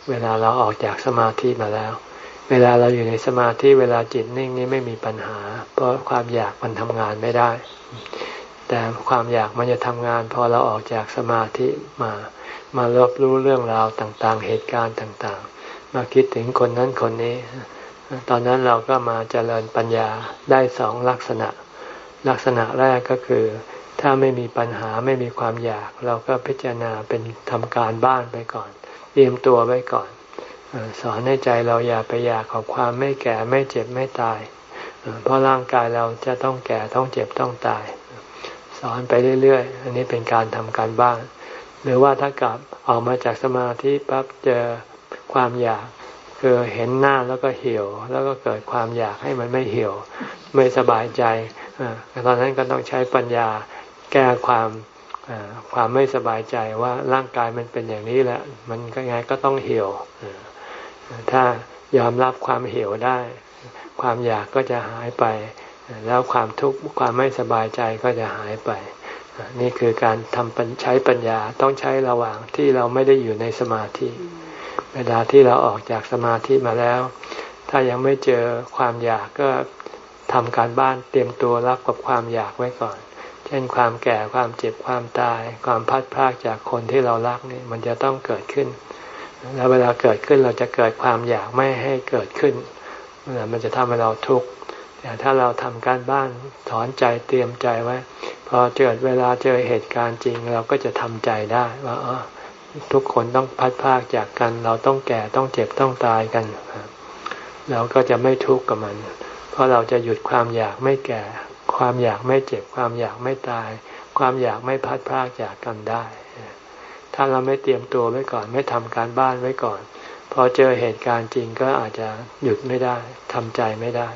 เวลาเราออกจากสมาธิมาแล้วเวลาเราอยู่ในสมาธิเวลาจิตนิ่งนี้ไม่มีปัญหาเพราะความอยากมันทำงานไม่ได้แต่ความอยากมันจะทำงานพอเราออกจากสมาธิมามารับรู้เรื่องราวต่างๆเหตุการณ์ต่างๆมาคิดถึงคนนั้นคนนี้ตอนนั้นเราก็มาเจริญปัญญาได้สองลักษณะลักษณะแรกก็คือถ้าไม่มีปัญหาไม่มีความอยากเราก็พิจารณาเป็นทำการบ้านไปก่อนเตรียมตัวไว้ก่อนสอนให้ใจเราอย่าไปอยากกับความไม่แก่ไม่เจ็บไม่ตายเพราะร่างกายเราจะต้องแก่ต้องเจ็บต้องตายสอนไปเรื่อยๆอันนี้เป็นการทำการบ้านหรือว่าถ้ากลับออกมาจากสมาธิปั๊บเจอความอยากคือเห็นหน้าแล้วก็เหี่ยวแล้วก็เกิดความอยากให้มันไม่เหี่ยวไม่สบายใจตอนนั้นก็ต้องใช้ปัญญาแก้ความความไม่สบายใจว่าร่างกายมันเป็นอย่างนี้แหละมันก็ไงก็ต้องเหี่ยวถ้ายอมรับความเหี่ยวได้ความอยากก็จะหายไปแล้วความทุกข์ความไม่สบายใจก็จะหายไปนี่คือการทำใช้ปัญญาต้องใช้ระหว่างที่เราไม่ได้อยู่ในสมาธิเวลาที่เราออกจากสมาธิมาแล้วถ้ายังไม่เจอความอยากก็ทำการบ้านเตรียมตัวรับกับความอยากไว้ก่อนเช่นความแก่ความเจ็บความตายความพัดพรากจากคนที่เรารักนี่มันจะต้องเกิดขึ้นแล้วเวลาเกิดขึ้นเราจะเกิดความอยากไม่ให้เกิดขึ้นมันจะทำให้เราทุกข์แต่ถ้าเราทำการบ้านถอนใจเตรียมใจไว้พอเจอเวลาเจอเหตุการณ์จริงเราก็จะทำใจได้ว่าอ๋อทุกคนต้องพัดพรากจากกันเราต้องแก่ต้องเจ็บต้องตายกันเราก็จะไม่ทุกข์กับมันเพราะเราจะหยุดความอยากไม่แก่ความอยากไม่เจ็บความอยากไม่ตายความอยากไม่พัดพรากจากกันได้ถ้าเราไม่เตรียมตัวไว้ก่อนไม่ทำการบ้านไว้ก่อนพอเจอเหตุการณ์จริงก็อาจจะหยุดไม่ได้ทำใจไม่ได้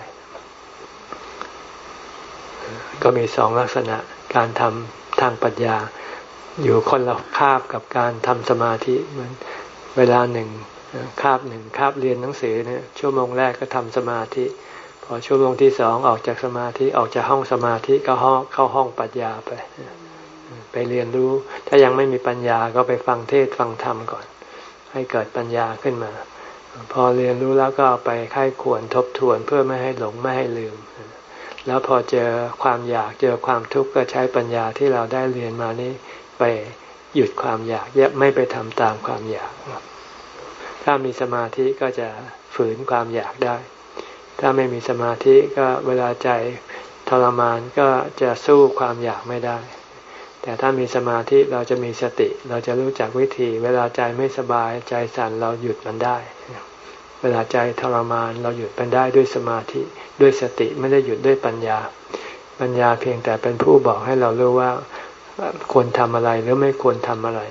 ก็มีสองลักษณะการทำทางปัญญาอยู่คนละคาบกับการทำสมาธิเหมือนเวลาหนึ่งคาบหนึ่งคาบเรียนหนังสือเนี่ยชั่วโมงแรกก็ทำสมาธิพอชั่วโมงที่สองออกจากสมาธิออกจากห้องสมาธิก็ห้องเข้าห้องปัญญาไปไปเรียนรู้ถ้ายังไม่มีปัญญาก็ไปฟังเทศฟังธรรมก่อนให้เกิดปัญญาขึ้นมาพอเรียนรู้แล้วก็ไปไข้ควรทบทวนเพื่อไม่ให้หลงไม่ให้ลืมแล้วพอเจอความอยากเจอความทุกข์ก็ใช้ปัญญาที่เราได้เรียนมานี้ไปหยุดความอยากไม่ไปทำตามความอยากถ้ามีสมาธิก็จะฝืนความอยากได้ถ้าไม่มีสมาธิก็เวลาใจทรมานก็จะสู้ความอยากไม่ได้แต่ถ้ามีสมาธิเราจะมีสติเราจะรู้จักวิธีเวลาใจไม่สบายใจสั่นเราหยุดมันได้เวลาใจทรมานเราหยุดมันได้ด้วยสมาธิด้วยสติไม่ได้หยุดด้วยปัญญาปัญญาเพียงแต่เป็นผู้บอกให้เรารู้ว่าควรทำอะไรหรือไม่ควรทำอะไร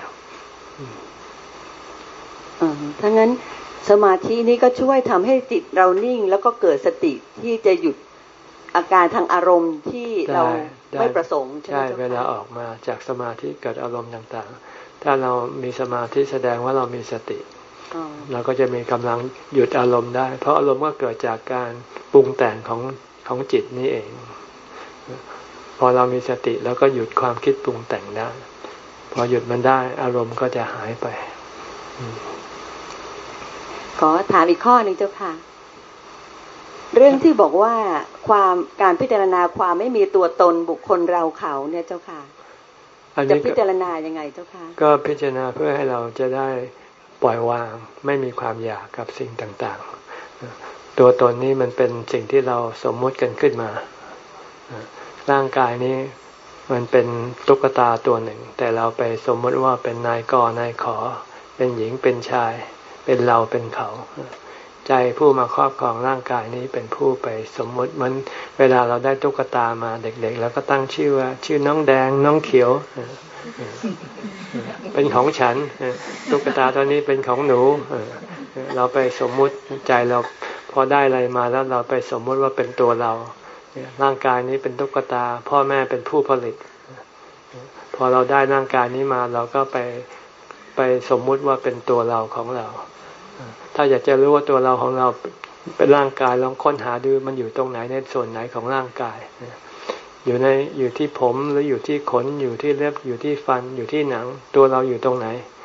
ถ้างั้นสมาธินี้ก็ช่วยทำให้จิตเรานิ่งแล้วก็เกิดสติที่จะหยุดอาการทางอารมณ์ที่เราไม่ประสงค์ใช่ไหมเวลาออกมาจากสมาธิเกิดอารมณ์ต่างๆถ้าเรามีสมาธิแสดงว่าเรามีสติเราก็จะมีกำลังหยุดอารมณ์ได้เพราะอารมณ์ก็เกิดจากการปรุงแต่งของของจิตนี้เองพอเรามีสติแล้วก็หยุดความคิดปรุงแต่งได้พอหยุดมันได้อารมณ์ก็จะหายไปขอถามอีกข้อหนึ่งเจ้าค่ะเรื่องที่บอกว่าความการพิจารณาความไม่มีตัวตนบุคคลเราเขาเนี่ยเจ้าค่ะจะพิจารณายังไงเจ้าค่ะก็พิจารณาเพื่อให้เราจะได้ปล่อยวางไม่มีความอยากกับสิ่งต่างๆตัวตนนี้มันเป็นสิ่งที่เราสมมุติกันขึ้นมาร่างกายนี้มันเป็นตุ๊กตาตัวหนึ่งแต่เราไปสมมติว่าเป็นนายกนายขอเป็นหญิงเป็นชายเป็นเราเป็นเขาใจผู้มาครอบครองร่างกายนี้เป็นผู้ไปสมมติมันเวลาเราได้ตุ๊กตามาเด็กๆแล้วก็ตั้งชื่อว่าชื่อน้องแดงน้องเขียวเป็นของฉันตุ๊กตาตัวนี้เป็นของหนูเราไปสมมุติใจเราพอได้อะไรมาแล้วเราไปสมมุติว่าเป็นตัวเราร่างกายนี้เป็นตุ๊กตาพ่อแม่เป็นผู้ผลิตพอเราได้ร่างกายนี้มาเราก็ไปไปสมมุติว่าเป็นตัวเราของเราถ้าอยากจะรู้ว่าตัวเราของเราเป็นร่างกายลองค้นหาดูมันอยู่ตรงไหนในส่วนไหนของร่างกายอยู่ในอยู่ที่ผมหรืออยู่ที่ขนอยู่ที่เล็บอยู่ที่ฟันอยู่ที่หนังตัวเราอยู่ตรงไหน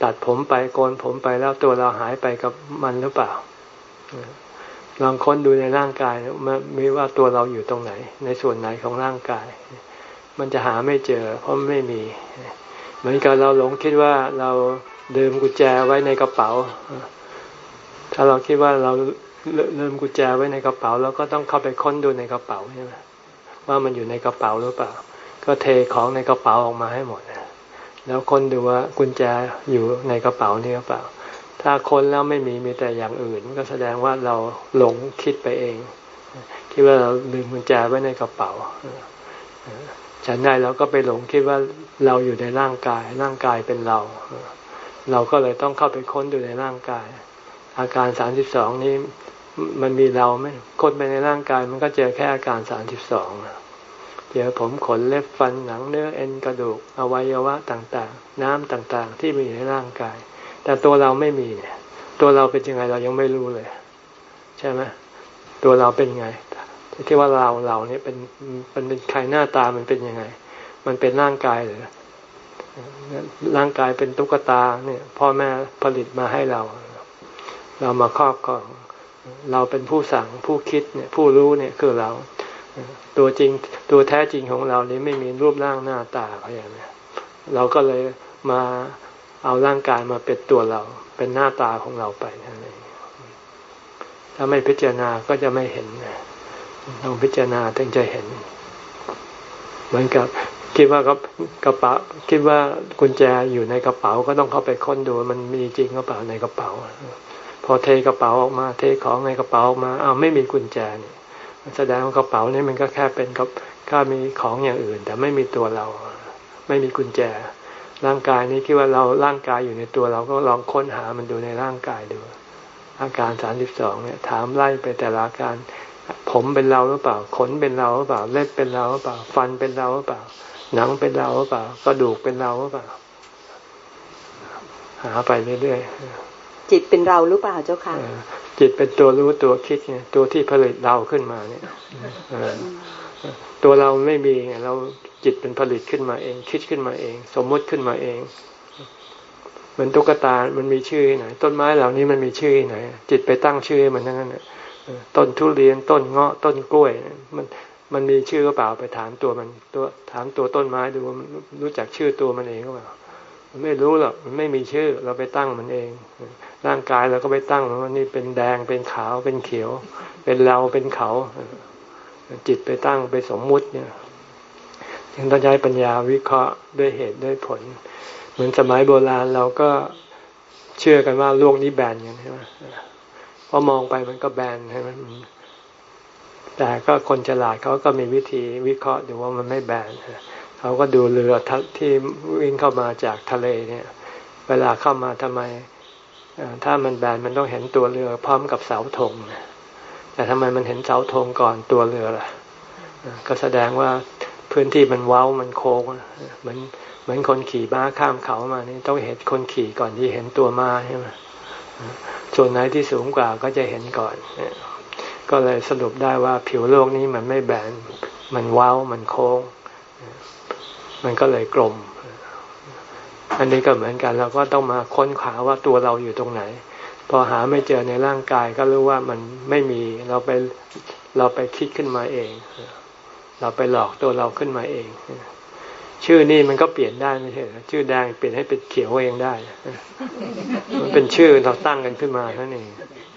ตัดผมไปโกนผมไปแล้วตัวเราหายไปกับมันหรือเปล่าลองค้นดูในร่างกายมันมีว่าตัวเราอยู่ตรงไหนในส่วนไหนของร่างกายมันจะหาไม่เจอเพราะไม่มีเหมือนกับเราหลงคิดว่าเราลืมกุญแจไว้ในกระเป๋าถ้าเราคิดว่าเราลืมกุญแจไว้ในกระเป๋าเราก็ต้องเข้าไปค้นดูในกระเป๋าใช่ไหมว่ามันอยู่ในกระเป๋าหรือเปล่าก็เทของในกระเป๋าออกมาให้หมดแล้วค้นดูว่ากุญแจอยู่ในกระเป๋านี่หรือเปล่าถ้าค้นแล้วไม่มีมีแต่อย่างอื่นก็แสดงว่าเราหลงคิดไปเองคิดว่าเราลืมกุญแจไว้ในกระเป๋าฉันได้เราก็ไปหลงคิดว่าเราอยู่ในร่างกายร่างกายเป็นเราเราก็เลยต้องเข้าไปค้นดูในร่างกายอาการสามสิบสองนี้มันมีเราไหมค้นไปในร่างกายมันก็เจอแค่อาการสามสิบสองเจอผมขนเล็บฟันหนังเนื้อเอ็นกระดูกอวัยวะต่างๆน้ำต่างๆที่มีในร่างกายแต่ตัวเราไม่มีเนี่ยตัวเราเป็นยังไงเรายังไม่รู้เลยใช่ไหมตัวเราเป็นไงที่ว่าเราเราเนี่ยเป็นมันเป็นใครหน้าตามันเป็นยังไงมันเป็นร่างกายหรือร่างกายเป็นตุ๊กตาเนี่ยพ่อแม่ผลิตมาให้เราเรามาครอบครองเราเป็นผู้สั่งผู้คิดเนี่ยผู้รู้เนี่ยคือเราตัวจริงตัวแท้จริงของเรานี้ไม่มีรูปร่างหน้าตาอะไรอย่างนี้เราก็เลยมาเอาร่างกายมาเป็นตัวเราเป็นหน้าตาของเราไปนั่นเองถ้าไม่พิจารณาก็จะไม่เห็นต้องพิจารณาถึงจะเห็นเหมือนกับคิดว่ากระเป๋าคิดว่ากุญแจอยู่ในกระเป๋าก็ต้องเข้าไปค้นดูมันมีจริงหรือเปล่าในกระเป๋าพอเทกระเป๋าออกมาเทของในกระเป๋าออกมาอ้าวไม่มีกุญแจนี่แสดงว่ากระเป๋านี่มันก็แค่เป็นกับค่ามีของอย่างอื่นแต่ไม่มีตัวเราไม่มีกุญแจร่างกายนี้คิดว่าเราร่างกายอยู่ในตัวเราก็ลองค้นหามันดูในร่างกายดูอาการสามสิบสองเนี่ยถามไล่ไปแต่ละอาการผมเป็นเราหรือเปล่าขนเป็นเราหรือเปล่าเล็บเป็นเราหรือเปล่าฟันเป็นเราหรือเปล่าหนังเป็นเราหรือเปล่ากระดูกเป็นเราหรือเปล่าหาไปเรื่อยๆจิตเป็นเราหรือเปล่าเจ้าค่ะจิตเป็นตัวรู้ตัวคิดไงตัวที่ผลิตเราขึ้นมาเนี่ยตัวเราไม่มีไงเราจิตเป็นผลิตขึ้นมาเองคิดขึ้นมาเองสมมติขึ้นมาเองเหมือนตุ๊กตามันมีชื่อไหนต้นไม้เหล่านี้มันมีชื่อไหนจิตไปตั้งชื่อมันทั้งนั้นน่ะต้นทุเรียนต้นเงาะต้นกล้วยมันมันมีชื่อหรือเปล่าไปถามตัวมันตัวถามตัวต้นไม้ดูว่ามันรู้จักชื่อตัวมันเองหรือเปล่ามันไม่รู้หรอกมันไม่มีชื่อเราไปตั้งมันเองร่างกายเราก็ไปตั้งว่านี่เป็นแดงเป็นขาวเป็นเขียวเป็นเราเป็นเขาจิตไปตั้งไปสมมุติเนี่ยยังต้องใช้ปัญญาวิเคราะห์ด้วยเหตุด้วยผลเหมือนสมัยโบราณเราก็เชื่อกันว่าโลกนี้แบนกันใช่ไหมพอมองไปมันก็แบนใช่ไหมแต่ก็คนฉลาดเขาก็มีวิธีวิเคราะห์ดูว่ามันไม่แบนเขาก็ดูเรือที่วิ่งเข้ามาจากทะเลเนี่ยเวลาเข้ามาทำไมถ้ามันแบนมันต้องเห็นตัวเรือพร้อมกับเสาธงแต่ทำไมมันเห็นเสาธงก่อนตัวเรือล่ะก็แสดงว่าพื้นที่มันเว้ามันโค้งเหมือนเหมือนคนขี่ม้าข้ามเขามานี่ต้องเห็นคนขี่ก่อนที่เห็นตัวม้าใช่ไหมส่วนไหนที่สูงกว่าก็จะเห็นก่อนก็เลยสรุปได้ว่าผิวโลกนี้มันไม่แบนมันเว้ามันโค้งมันก็เลยกลมอันนี้ก็เหมือนกันเราก็ต้องมาค้นหาว่าตัวเราอยู่ตรงไหนพอหาไม่เจอในร่างกายก็รู้ว่ามันไม่มีเราไปเราไปคิดขึ้นมาเองเราไปหลอกตัวเราขึ้นมาเองชื่อนี่มันก็เปลี่ยนได้ไม่ใช่เหรอชื่อแดงเปลี่ยนให้เป็นเขียวเองได้มันเป็นชื่อเราตั้งกันขึ้นมาเท่านั้นเอง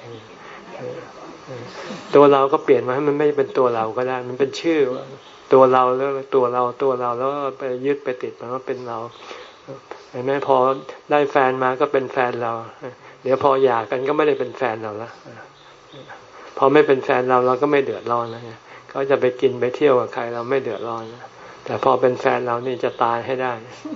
ตัวเราก็เปลี่ยนมาให้มันไม่เป็นตัวเราก็ได้มันเป็นชื่อตัวเราแล้วตัวเราตัวเราแล้วไปยึดไปติดมันว่าเป็นเราเห็นไหมพอได้แฟนมาก็เป็นแฟนเราเดี๋ยวพอหย่ากันก็ไม่ได้เป็นแฟนเราละพอไม่เป็นแฟนเราเราก็ไม่เดือดร้อนแล้วไงเขาจะไปกินไปเที่ยวกับใครเราไม่เดือดร้อนนะแต่พอเป็นแฟนเรานี่จะตายให้ได้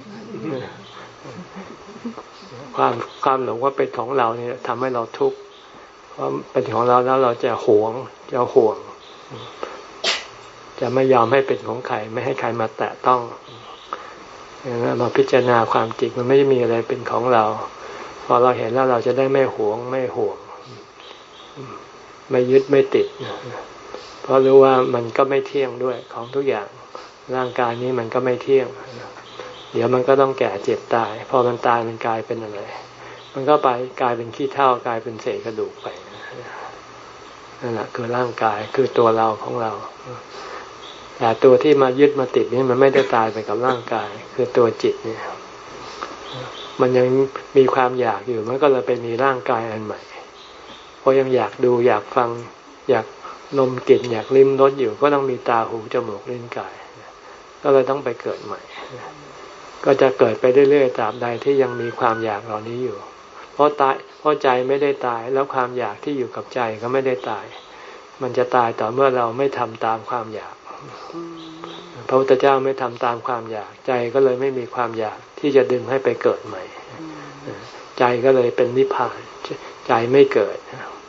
ความความหลงว่าเป็นของเราเนี่ยทำให้เราทุกข์เพราะเป็นของเราแล้วเราจะหวงจะห่วงจะไม่ยอมให้เป็นของใครไม่ให้ใครมาแตะต้องมาพิจารณาความจริงมันไม่มีอะไรเป็นของเราพอเราเห็นแล้วเราจะได้ไม่หวงไม่ห่วงไม่ยึดไม่ติดเพราะรู้ว่ามันก็ไม่เที่ยงด้วยของทุกอย่างร่างกายนี้มันก็ไม่เที่ยงเดี๋ยวมันก็ต้องแก่เจ็บตายพอมันตายมันกลายเป็นอะไรมันก็ไปกลายเป็นขี้เถ้ากลายเป็นเศษกระดูกไปนั่นแหละคือร่างกายคือตัวเราของเราแต่ตัวที่มายึดมาติดนี่มันไม่ได้ตายไปกับร่างกายคือตัวจิตเนี่ยมันยังมีความอยากอยู่มันก็เลยไปมีร่างกายอันใหม่เพราะยังอยากดูอยากฟังอยากลมกลิ่นอยากลิ้มรสอยู่ก็ต้องมีตาหูจมูกลิ้นกายก็เลยต้องไปเกิดใหม่ก็จะเกิดไปเรื่อยๆตราบใดที่ยังมีความอยากเหล่านี้อยู่เพราะตายเพราะใจไม่ได้ตายแล้วความอยากที่อยู่กับใจก็ไม่ได้ตายมันจะตายต่อเมื่อเราไม่ทำตามความอยากพระพุทธเจ้าไม่ทำตามความอยากใจก็เลยไม่มีความอยากที่จะดึงให้ไปเกิดใหม่ใจก็เลยเป็นนิพพานใจไม่เกิด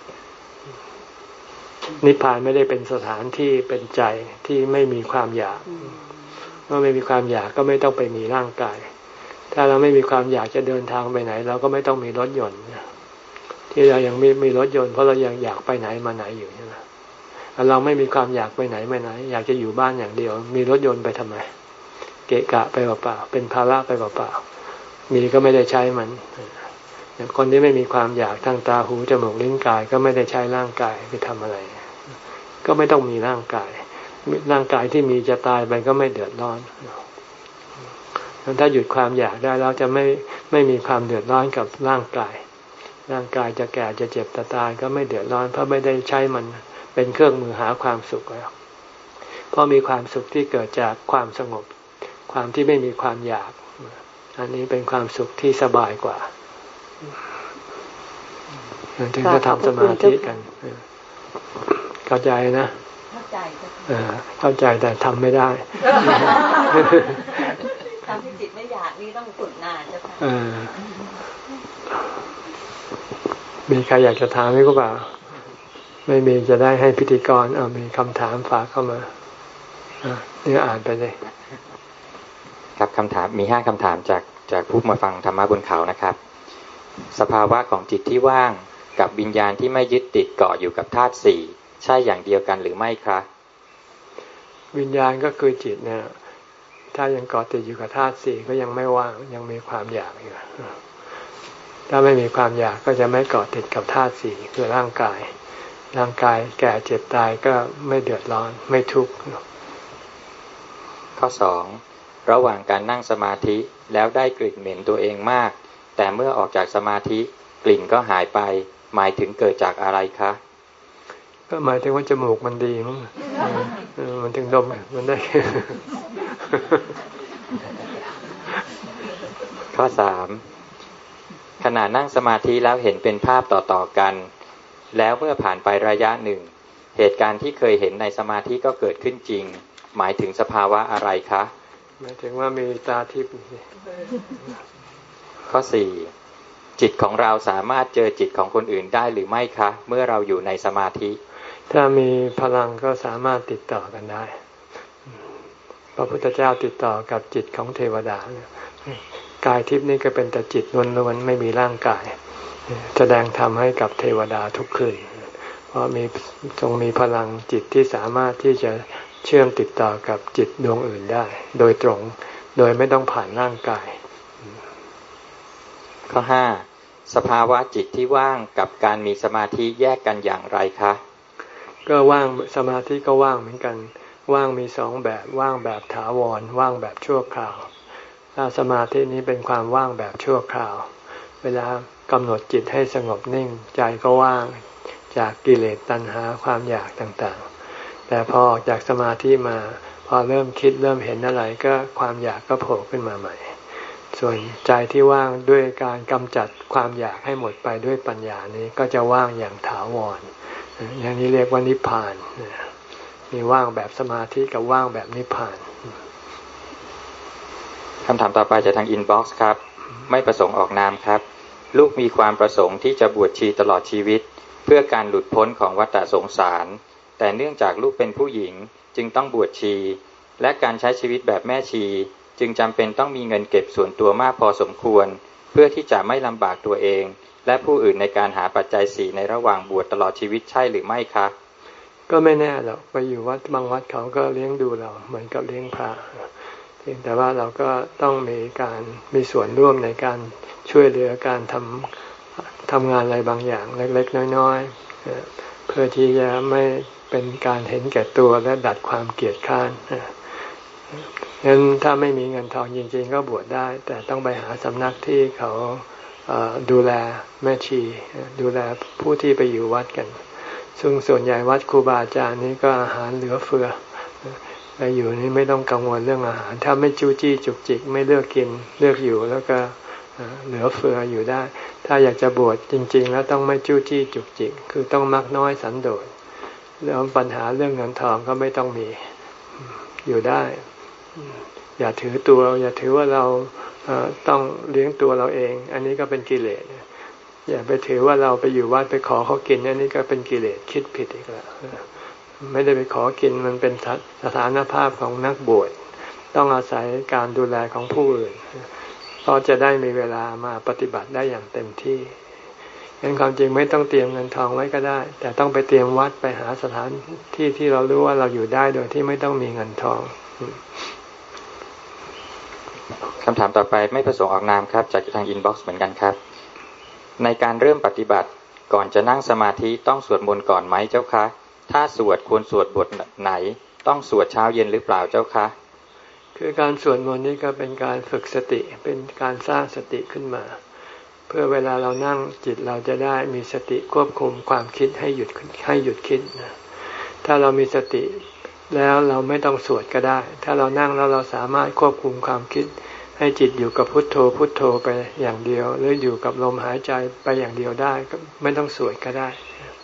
นิพพานไม่ได้เป็นสถานที่เป็นใจที่ไม่มีความอยากเมื่อไม่มีความอยากก็ไม่ต้องไปมีร่างกายถ้าเราไม่มีความอยากจะเดินทางไปไหนเราก็ไม่ต้องมีรถยนต์ที่เรายังมีมีรถยนต์เพราะเรายังอยากไปไหนมาไหนอยู่ใช่ไหมเราไม่มีความอยากไปไหนมาไหนอยากจะอยู่บ้านอย่างเดียวมีรถยนต์ไปทำไมเกะกะไปเปล่าๆเป็นภาระไปเปล่าๆมีก็ไม่ได้ใช้มันคนที่ไม่มีความอยากทางตาหูจมูกลิ้นกายก็ไม่ได้ใช้ร่างกายไปทำอะไรก็ไม่ต้องมีร่างกายร่างกายที่มีจะตายไปก็ไม่เดือดร้อนถ้าหยุดความอยากได้เราจะไม่ไม่มีความเดือดร้อนกับร่างกายร่างกายจะแก่จะเจ็บจะตายก็ไม่เดือดร้อนเพราะไม่ได้ใช้มันเป็นเครื่องมือหาความสุขแล้วเพราะมีความสุขที่เกิดจากความสงบความที่ไม่มีความอยากอันนี้เป็นความสุขที่สบายกว่าจึงจะทำสมาธิกันเข้าใจนะเข้าใจเข้าใจแต่ทำไม่ได้ทำที่จิตไม่อยากนี่ต้องฝึกนานเจ้าค่ะมีใครอยากจะถามไหมก็บ่าไม่มีจะได้ให้พิธีกรเอามีคำถามฝากเข้ามานี่อ่านไปเลยครับคำถามมีห้าคำถามจากจากผู้มาฟังธรรมะบนเขานะครับสภาวะของจิตที่ว่างกับวิญญาณที่ไม่ยึดติดเกาะอยู่กับธาตุสี่ใช่อย่างเดียวกันหรือไม่ครับวิญญาณก็คือจิตเนี่ยถ้ายังเกาะติดอยู่กับธาตุสี่ก็ยังไม่ว่างยังมีความอยากอยู่ถ้าไม่มีความอยากก็จะไม่เกาะติดกับธาตุสี่คือร่างกายร่างกายแก่เจ็บตายก็ไม่เดือดร้อนไม่ทุกข์ข้อสองระหว่างการนั่งสมาธิแล้วได้กลิ่นเหม็นตัวเองมากแต่เมื่อออกจากสมาธิกลิ่นก็หายไปหมายถึงเกิดจากอะไรคะก็หมายถึงว่าจมูกมันดีมั้งมันถึงดมมันได้ข้อสามขณะนั่งสมาธิแล้วเห็นเป็นภาพต่อๆกันแล้วเมื่อผ่านไประยะหนึ่งเหตุการณ์ที่เคยเห็นในสมาธิก็เกิดขึ้นจริงหมายถึงสภาวะอะไรคะหมายถึงว่ามีตาทิพย์ข้อสี่จิตของเราสามารถเจอจิตของคนอื่นได้หรือไม่คะเมื่อเราอยู่ในสมาธิถ้ามีพลังก็สามารถติดต่อกันได้พระพุทธเจ้าติดต่อกับจิตของเทวดากายทิพย์นี่ก็เป็นแต่จิตล้วนๆไม่มีร่างกายแสดงธรรมให้กับเทวดาทุกคืนเพราะมีทรงมีพลังจิตที่สามารถที่จะเชื่อมติดต่อกับจิตดวงอื่นได้โดยตรงโดยไม่ต้องผ่านร่างกายข้อห้าสภาวะจิตที่ว่างกับการมีสมาธิแยกกันอย่างไรคะก็ว่างสมาธิก็ว่างเหมือนกันว่างมีสองแบบว่างแบบถาวรว่างแบบชั่วคราวถ้าสมาธินี้เป็นความว่างแบบชั่วคราวเวลากำหนดจิตให้สงบนิ่งใจก็ว่างจากกิเลสตัณหาความอยากต่างๆแต่พอออกจากสมาธิมาพอเริ่มคิดเริ่มเห็นอะไรก็ความอยากก็โผล่ขึ้นมาใหม่ส่วนใจที่ว่างด้วยการกำจัดความอยากให้หมดไปด้วยปัญญานี้ก็จะว่างอย่างถาวรอย่างนี้เรียกว่านิพพานมีว่างแบบสมาธิกับว่างแบบนิพพานคำถามต่อไปจากทางอินบ็อกซ์ครับไม่ประสงค์ออกนามครับลูกมีความประสงค์ที่จะบวชชีตลอดชีวิตเพื่อการหลุดพ้นของวัฏสงสารแต่เนื่องจากลูกเป็นผู้หญิงจึงต้องบวชชีและการใช้ชีวิตแบบแม่ชีจึงจำเป็นต้องมีเงินเก็บส่วนตัวมากพอสมควรเพื่อที่จะไม่ลำบากตัวเองและผู้อื่นในการหาปัจจัยสี่ในระหว่างบวชตลอดชีวิตใช่หรือไม่คะก็ไม่แน่หรอกไปอยู่วัดบางวัดเขาก็เลี้ยงดูเราเหมือนกับเลี้ยงพระเพียงแต่ว่าเราก็ต้องมีการมีส่วนร่วมในการช่วยเหลือการทำทำงานอะไรบางอย่างเล็กๆน้อยๆเพื่อที่จะไม่เป็นการเห็นแก่ตัวและดัดความเกลียดข้านงั้นถ้าไม่มีเงินทองจริงๆก็บวชได้แต่ต้องไปหาสำนักที่เขาดูแลแม่ชีดูแลผู้ที่ไปอยู่วัดกันซึ่งส่วนใหญ่วัดครูบาอาจารย์นี้ก็อาหารเหลือเฟือไปอยู่นี่ไม่ต้องกังวลเรื่องอาหารถ้าไม่จู้จี้จุกจิกไม่เลือกกินเลือกอยู่แล้วก็เหลือเฟืออยู่ได้ถ้าอยากจะบวชจริงๆแล้วต้องไม่จู้จี้จุกจิกคือต้องมักน้อยสันโดษแล้วปัญหาเรื่องเงินทองก็ไม่ต้องมีอยู่ได้อย่าถือตัวอย่าถือว่าเราต้องเลี้ยงตัวเราเองอันนี้ก็เป็นกิเลสอย่าไปถือว่าเราไปอยู่วัดไปขอเขากินอันนี้ก็เป็นกิเลสคิดผิดอีกแล้วไม่ได้ไปขอกินมันเป็นสถานภาพของนักบวชต้องอาศัยการดูแลของผู้อื่นก็จะได้มีเวลามาปฏิบัติได้อย่างเต็มที่งั้นความจริงไม่ต้องเตรียมเงินทองไว้ก็ได้แต่ต้องไปเตรียมวัดไปหาสถานที่ที่เรารู้ว่าเราอยู่ได้โดยที่ไม่ต้องมีเงินทองคำถามต่อไปไม่ประสงค์ออกนามครับจากทางอินบ็อกซ์เหมือนกันครับในการเริ่มปฏิบัติก่อนจะนั่งสมาธิต้องสวดมนต์ก่อนไหมเจ้าคะถ้าสวดควรสวดบทไหนต้องสวดเช้าเย็นหรือเปล่าเจ้าคะคือการสวดมนต์นี้ก็เป็นการฝึกสติเป็นการสร้างสติขึ้นมาเพื่อเวลาเรานั่งจิตเราจะได้มีสติควบคุมความคิดให้หยุดให้หยุดคิดนะถ้าเรามีสติแล้วเราไม่ต้องสวดก็ได้ถ้าเรานั่งแล้วเราสามารถควบคุมความคิดให้จิตอยู่กับพุทโธพุทโธไปอย่างเดียวหรืออยู่กับลมหายใจไปอย่างเดียวได้ก็ไม่ต้องสวดก็ได้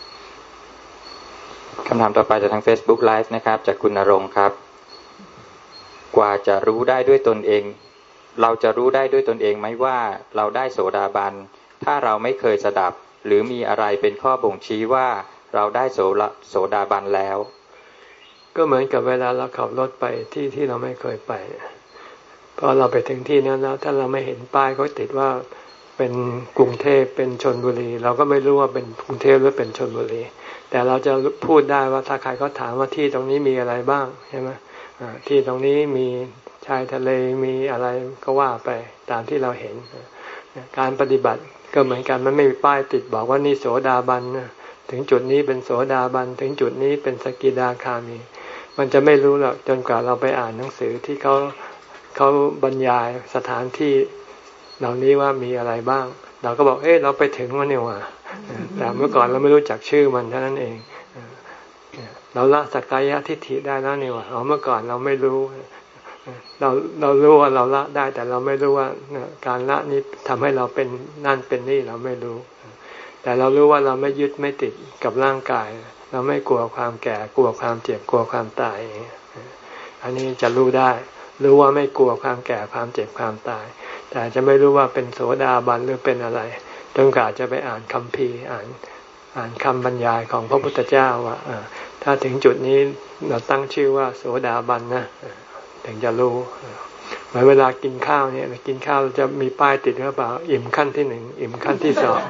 คำถามต่อไปจากทาง Facebook Live นะครับจากคุณณรงค์ครับกว่าจะรู้ได้ด้วยตนเองเราจะรู้ได้ด้วยตนเองไหมว่าเราได้โสดาบันถ้าเราไม่เคยสดับหรือมีอะไรเป็นข้อบ่งชี้ว่าเราได้โสโสดาบันแล้วก็เหมือนกับเวลาเราขับรถไปที่ที่เราไม่เคยไปพอเราไปถึงที่นั้นแล้วถ้าเราไม่เห็นป้ายเขาติดว่าเป็นกรุงเทพเป็นชลบุรีเราก็ไม่รู้ว่าเป็นกรุงเทพหรือเป็นชลบุรีแต่เราจะพูดได้ว่าถ้าใครเขาถามว่าที่ตรงนี้มีอะไรบ้างใช่ไหมที่ตรงนี้มีชายทะเลมีอะไรก็ว่าไปตามที่เราเห็นการปฏิบัติก็เหมือนกันมันไม่มีป้ายติดบอกว่านี่โสดาบันถึงจุดนี้เป็นโสดาบันถึงจุดนี้เป็นสกิทาคามีมันจะไม่รู้หรอกจนกว่าเราไปอ่านหนังสือที่เขาเขาบรรยายสถานที่เหล่านี้ว่ามีอะไรบ้างเราก็บอกเอ๊ะเราไปถึงมันเนี่ยว่ะแต่เมื่อก่อนเราไม่รู้จักชื่อมันเท่านั้นเองเราละสักกายทิฏฐิได้แล้วนี่ว่ะเอาเมื่อก่อนเราไม่รู้เราเรารู้ว่าเราละได้แต่เราไม่รู้ว่าการละนี้ทำให้เราเป็นนั่นเป็นนี่เราไม่รู้แต่เรารู้ว่าเราไม่ยึดไม่ติดกับร่างกายเราไม่กลัวความแก่กลัวความเจ็บกลัวความตายอันนี้จะรู้ได้รู้ว่าไม่กลัวความแก่ความเจ็บความตายแต่จะไม่รู้ว่าเป็นโสดาบันหรือเป็นอะไรจนกว่าจะไปอ่านคัมภีร์อ่านอ่านคำบรรยายของพระพุทธเจ้าว่าถ้าถึงจุดนี้เราตั้งชื่อว่าโสดาบันนะถึงจะรู้เหมือนเวลากินข้าวเนี่ยกินข้าวจะมีป้ายติดหรือเปล่าอิ่มขั้นที่หนึ่งอิ่มขั้นที่สอง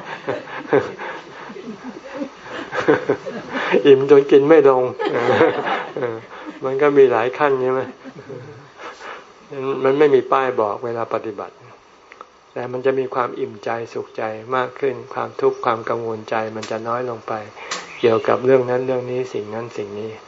อิ่มจนกินไม่ลงมันก็มีหลายขั้นใช่ไหมมันไม่มีป้ายบอกเวลาปฏิบัติแต่มันจะมีความอิ่มใจสุขใจมากขึ้นความทุกข์ความกังวลใจมันจะน้อยลงไปเกี่ยวกับเรื่องนั้นเรื่องนี้สิ่งนั้นสิ่งนี้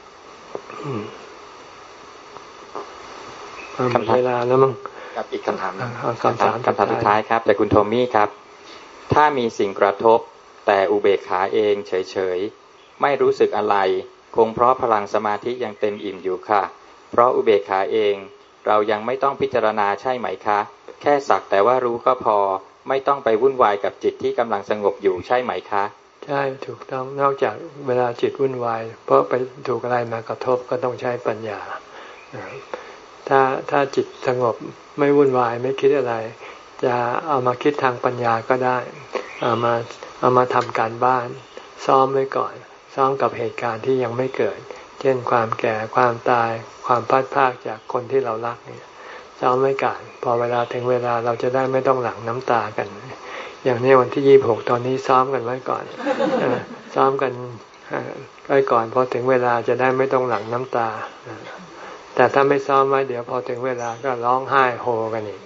เวลาแล้วมั้งกับอีกคำถามนึงคำถามคำถามสุดท้ายครับจากคุณโทมี่ครับถ้ามีสิ่งกระทบแต่อุเบกขาเองเฉยๆไม่รู้สึกอะไรคงเพราะพลังสมาธิยังเต็มอิ่มอยู่ค่ะเพราะอุเบกขาเองเรายังไม่ต้องพิจารณาใช่ไหมคะแค่สักแต่ว่ารู้ก็พอไม่ต้องไปวุ่นวายกับจิตที่กำลังสงบอยู่ใช่ไหมคะใช่ถูกต้องนอกจากเวลาจิตวุ่นวายเพราะไปถูกอะไรมากระทบก็ต้องใช้ปัญญาถ้าถ้าจิตสงบไม่วุ่นวายไม่คิดอะไรจะเอามาคิดทางปัญญาก็ได้เอามาเอามาทำการบ้านซ้อมไว้ก่อนซ้อมกับเหตุการณ์ที่ยังไม่เกิดเช่นความแก่ความตายความพลัดพรากจากคนที่เรารักเนี่ยซ้อมไว้ก่อนพอเวลาถึงเวลาเราจะได้ไม่ต้องหลั่งน้ำตากันอย่างนี้วันที่ยี่สิบหกตอนนี้ซ้อมกันไว้ก่อนซ้อมกันไว้ก่อนพอถึงเวลาจะได้ไม่ต้องหลั่งน้ำตาแต่แต่ถ้าไม่ซ้อมไว้เดี๋ยวพอถึงเวลาก็ร้องไห้โฮกันอีก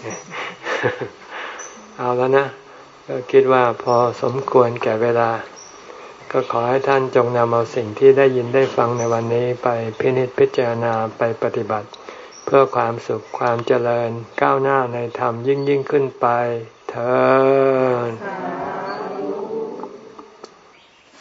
เอาแล้วนะก็คิดว่าพอสมควรแก่เวลาก็ขอให้ท่านจงนำเอาสิ่งที่ได้ยินได้ฟังในวันนี้ไปพินิจพิจารณาไปปฏิบัติเพื่อความสุขความเจริญก้าวหน้าในธรรมยิ่งยิ่งขึ้นไปเถิด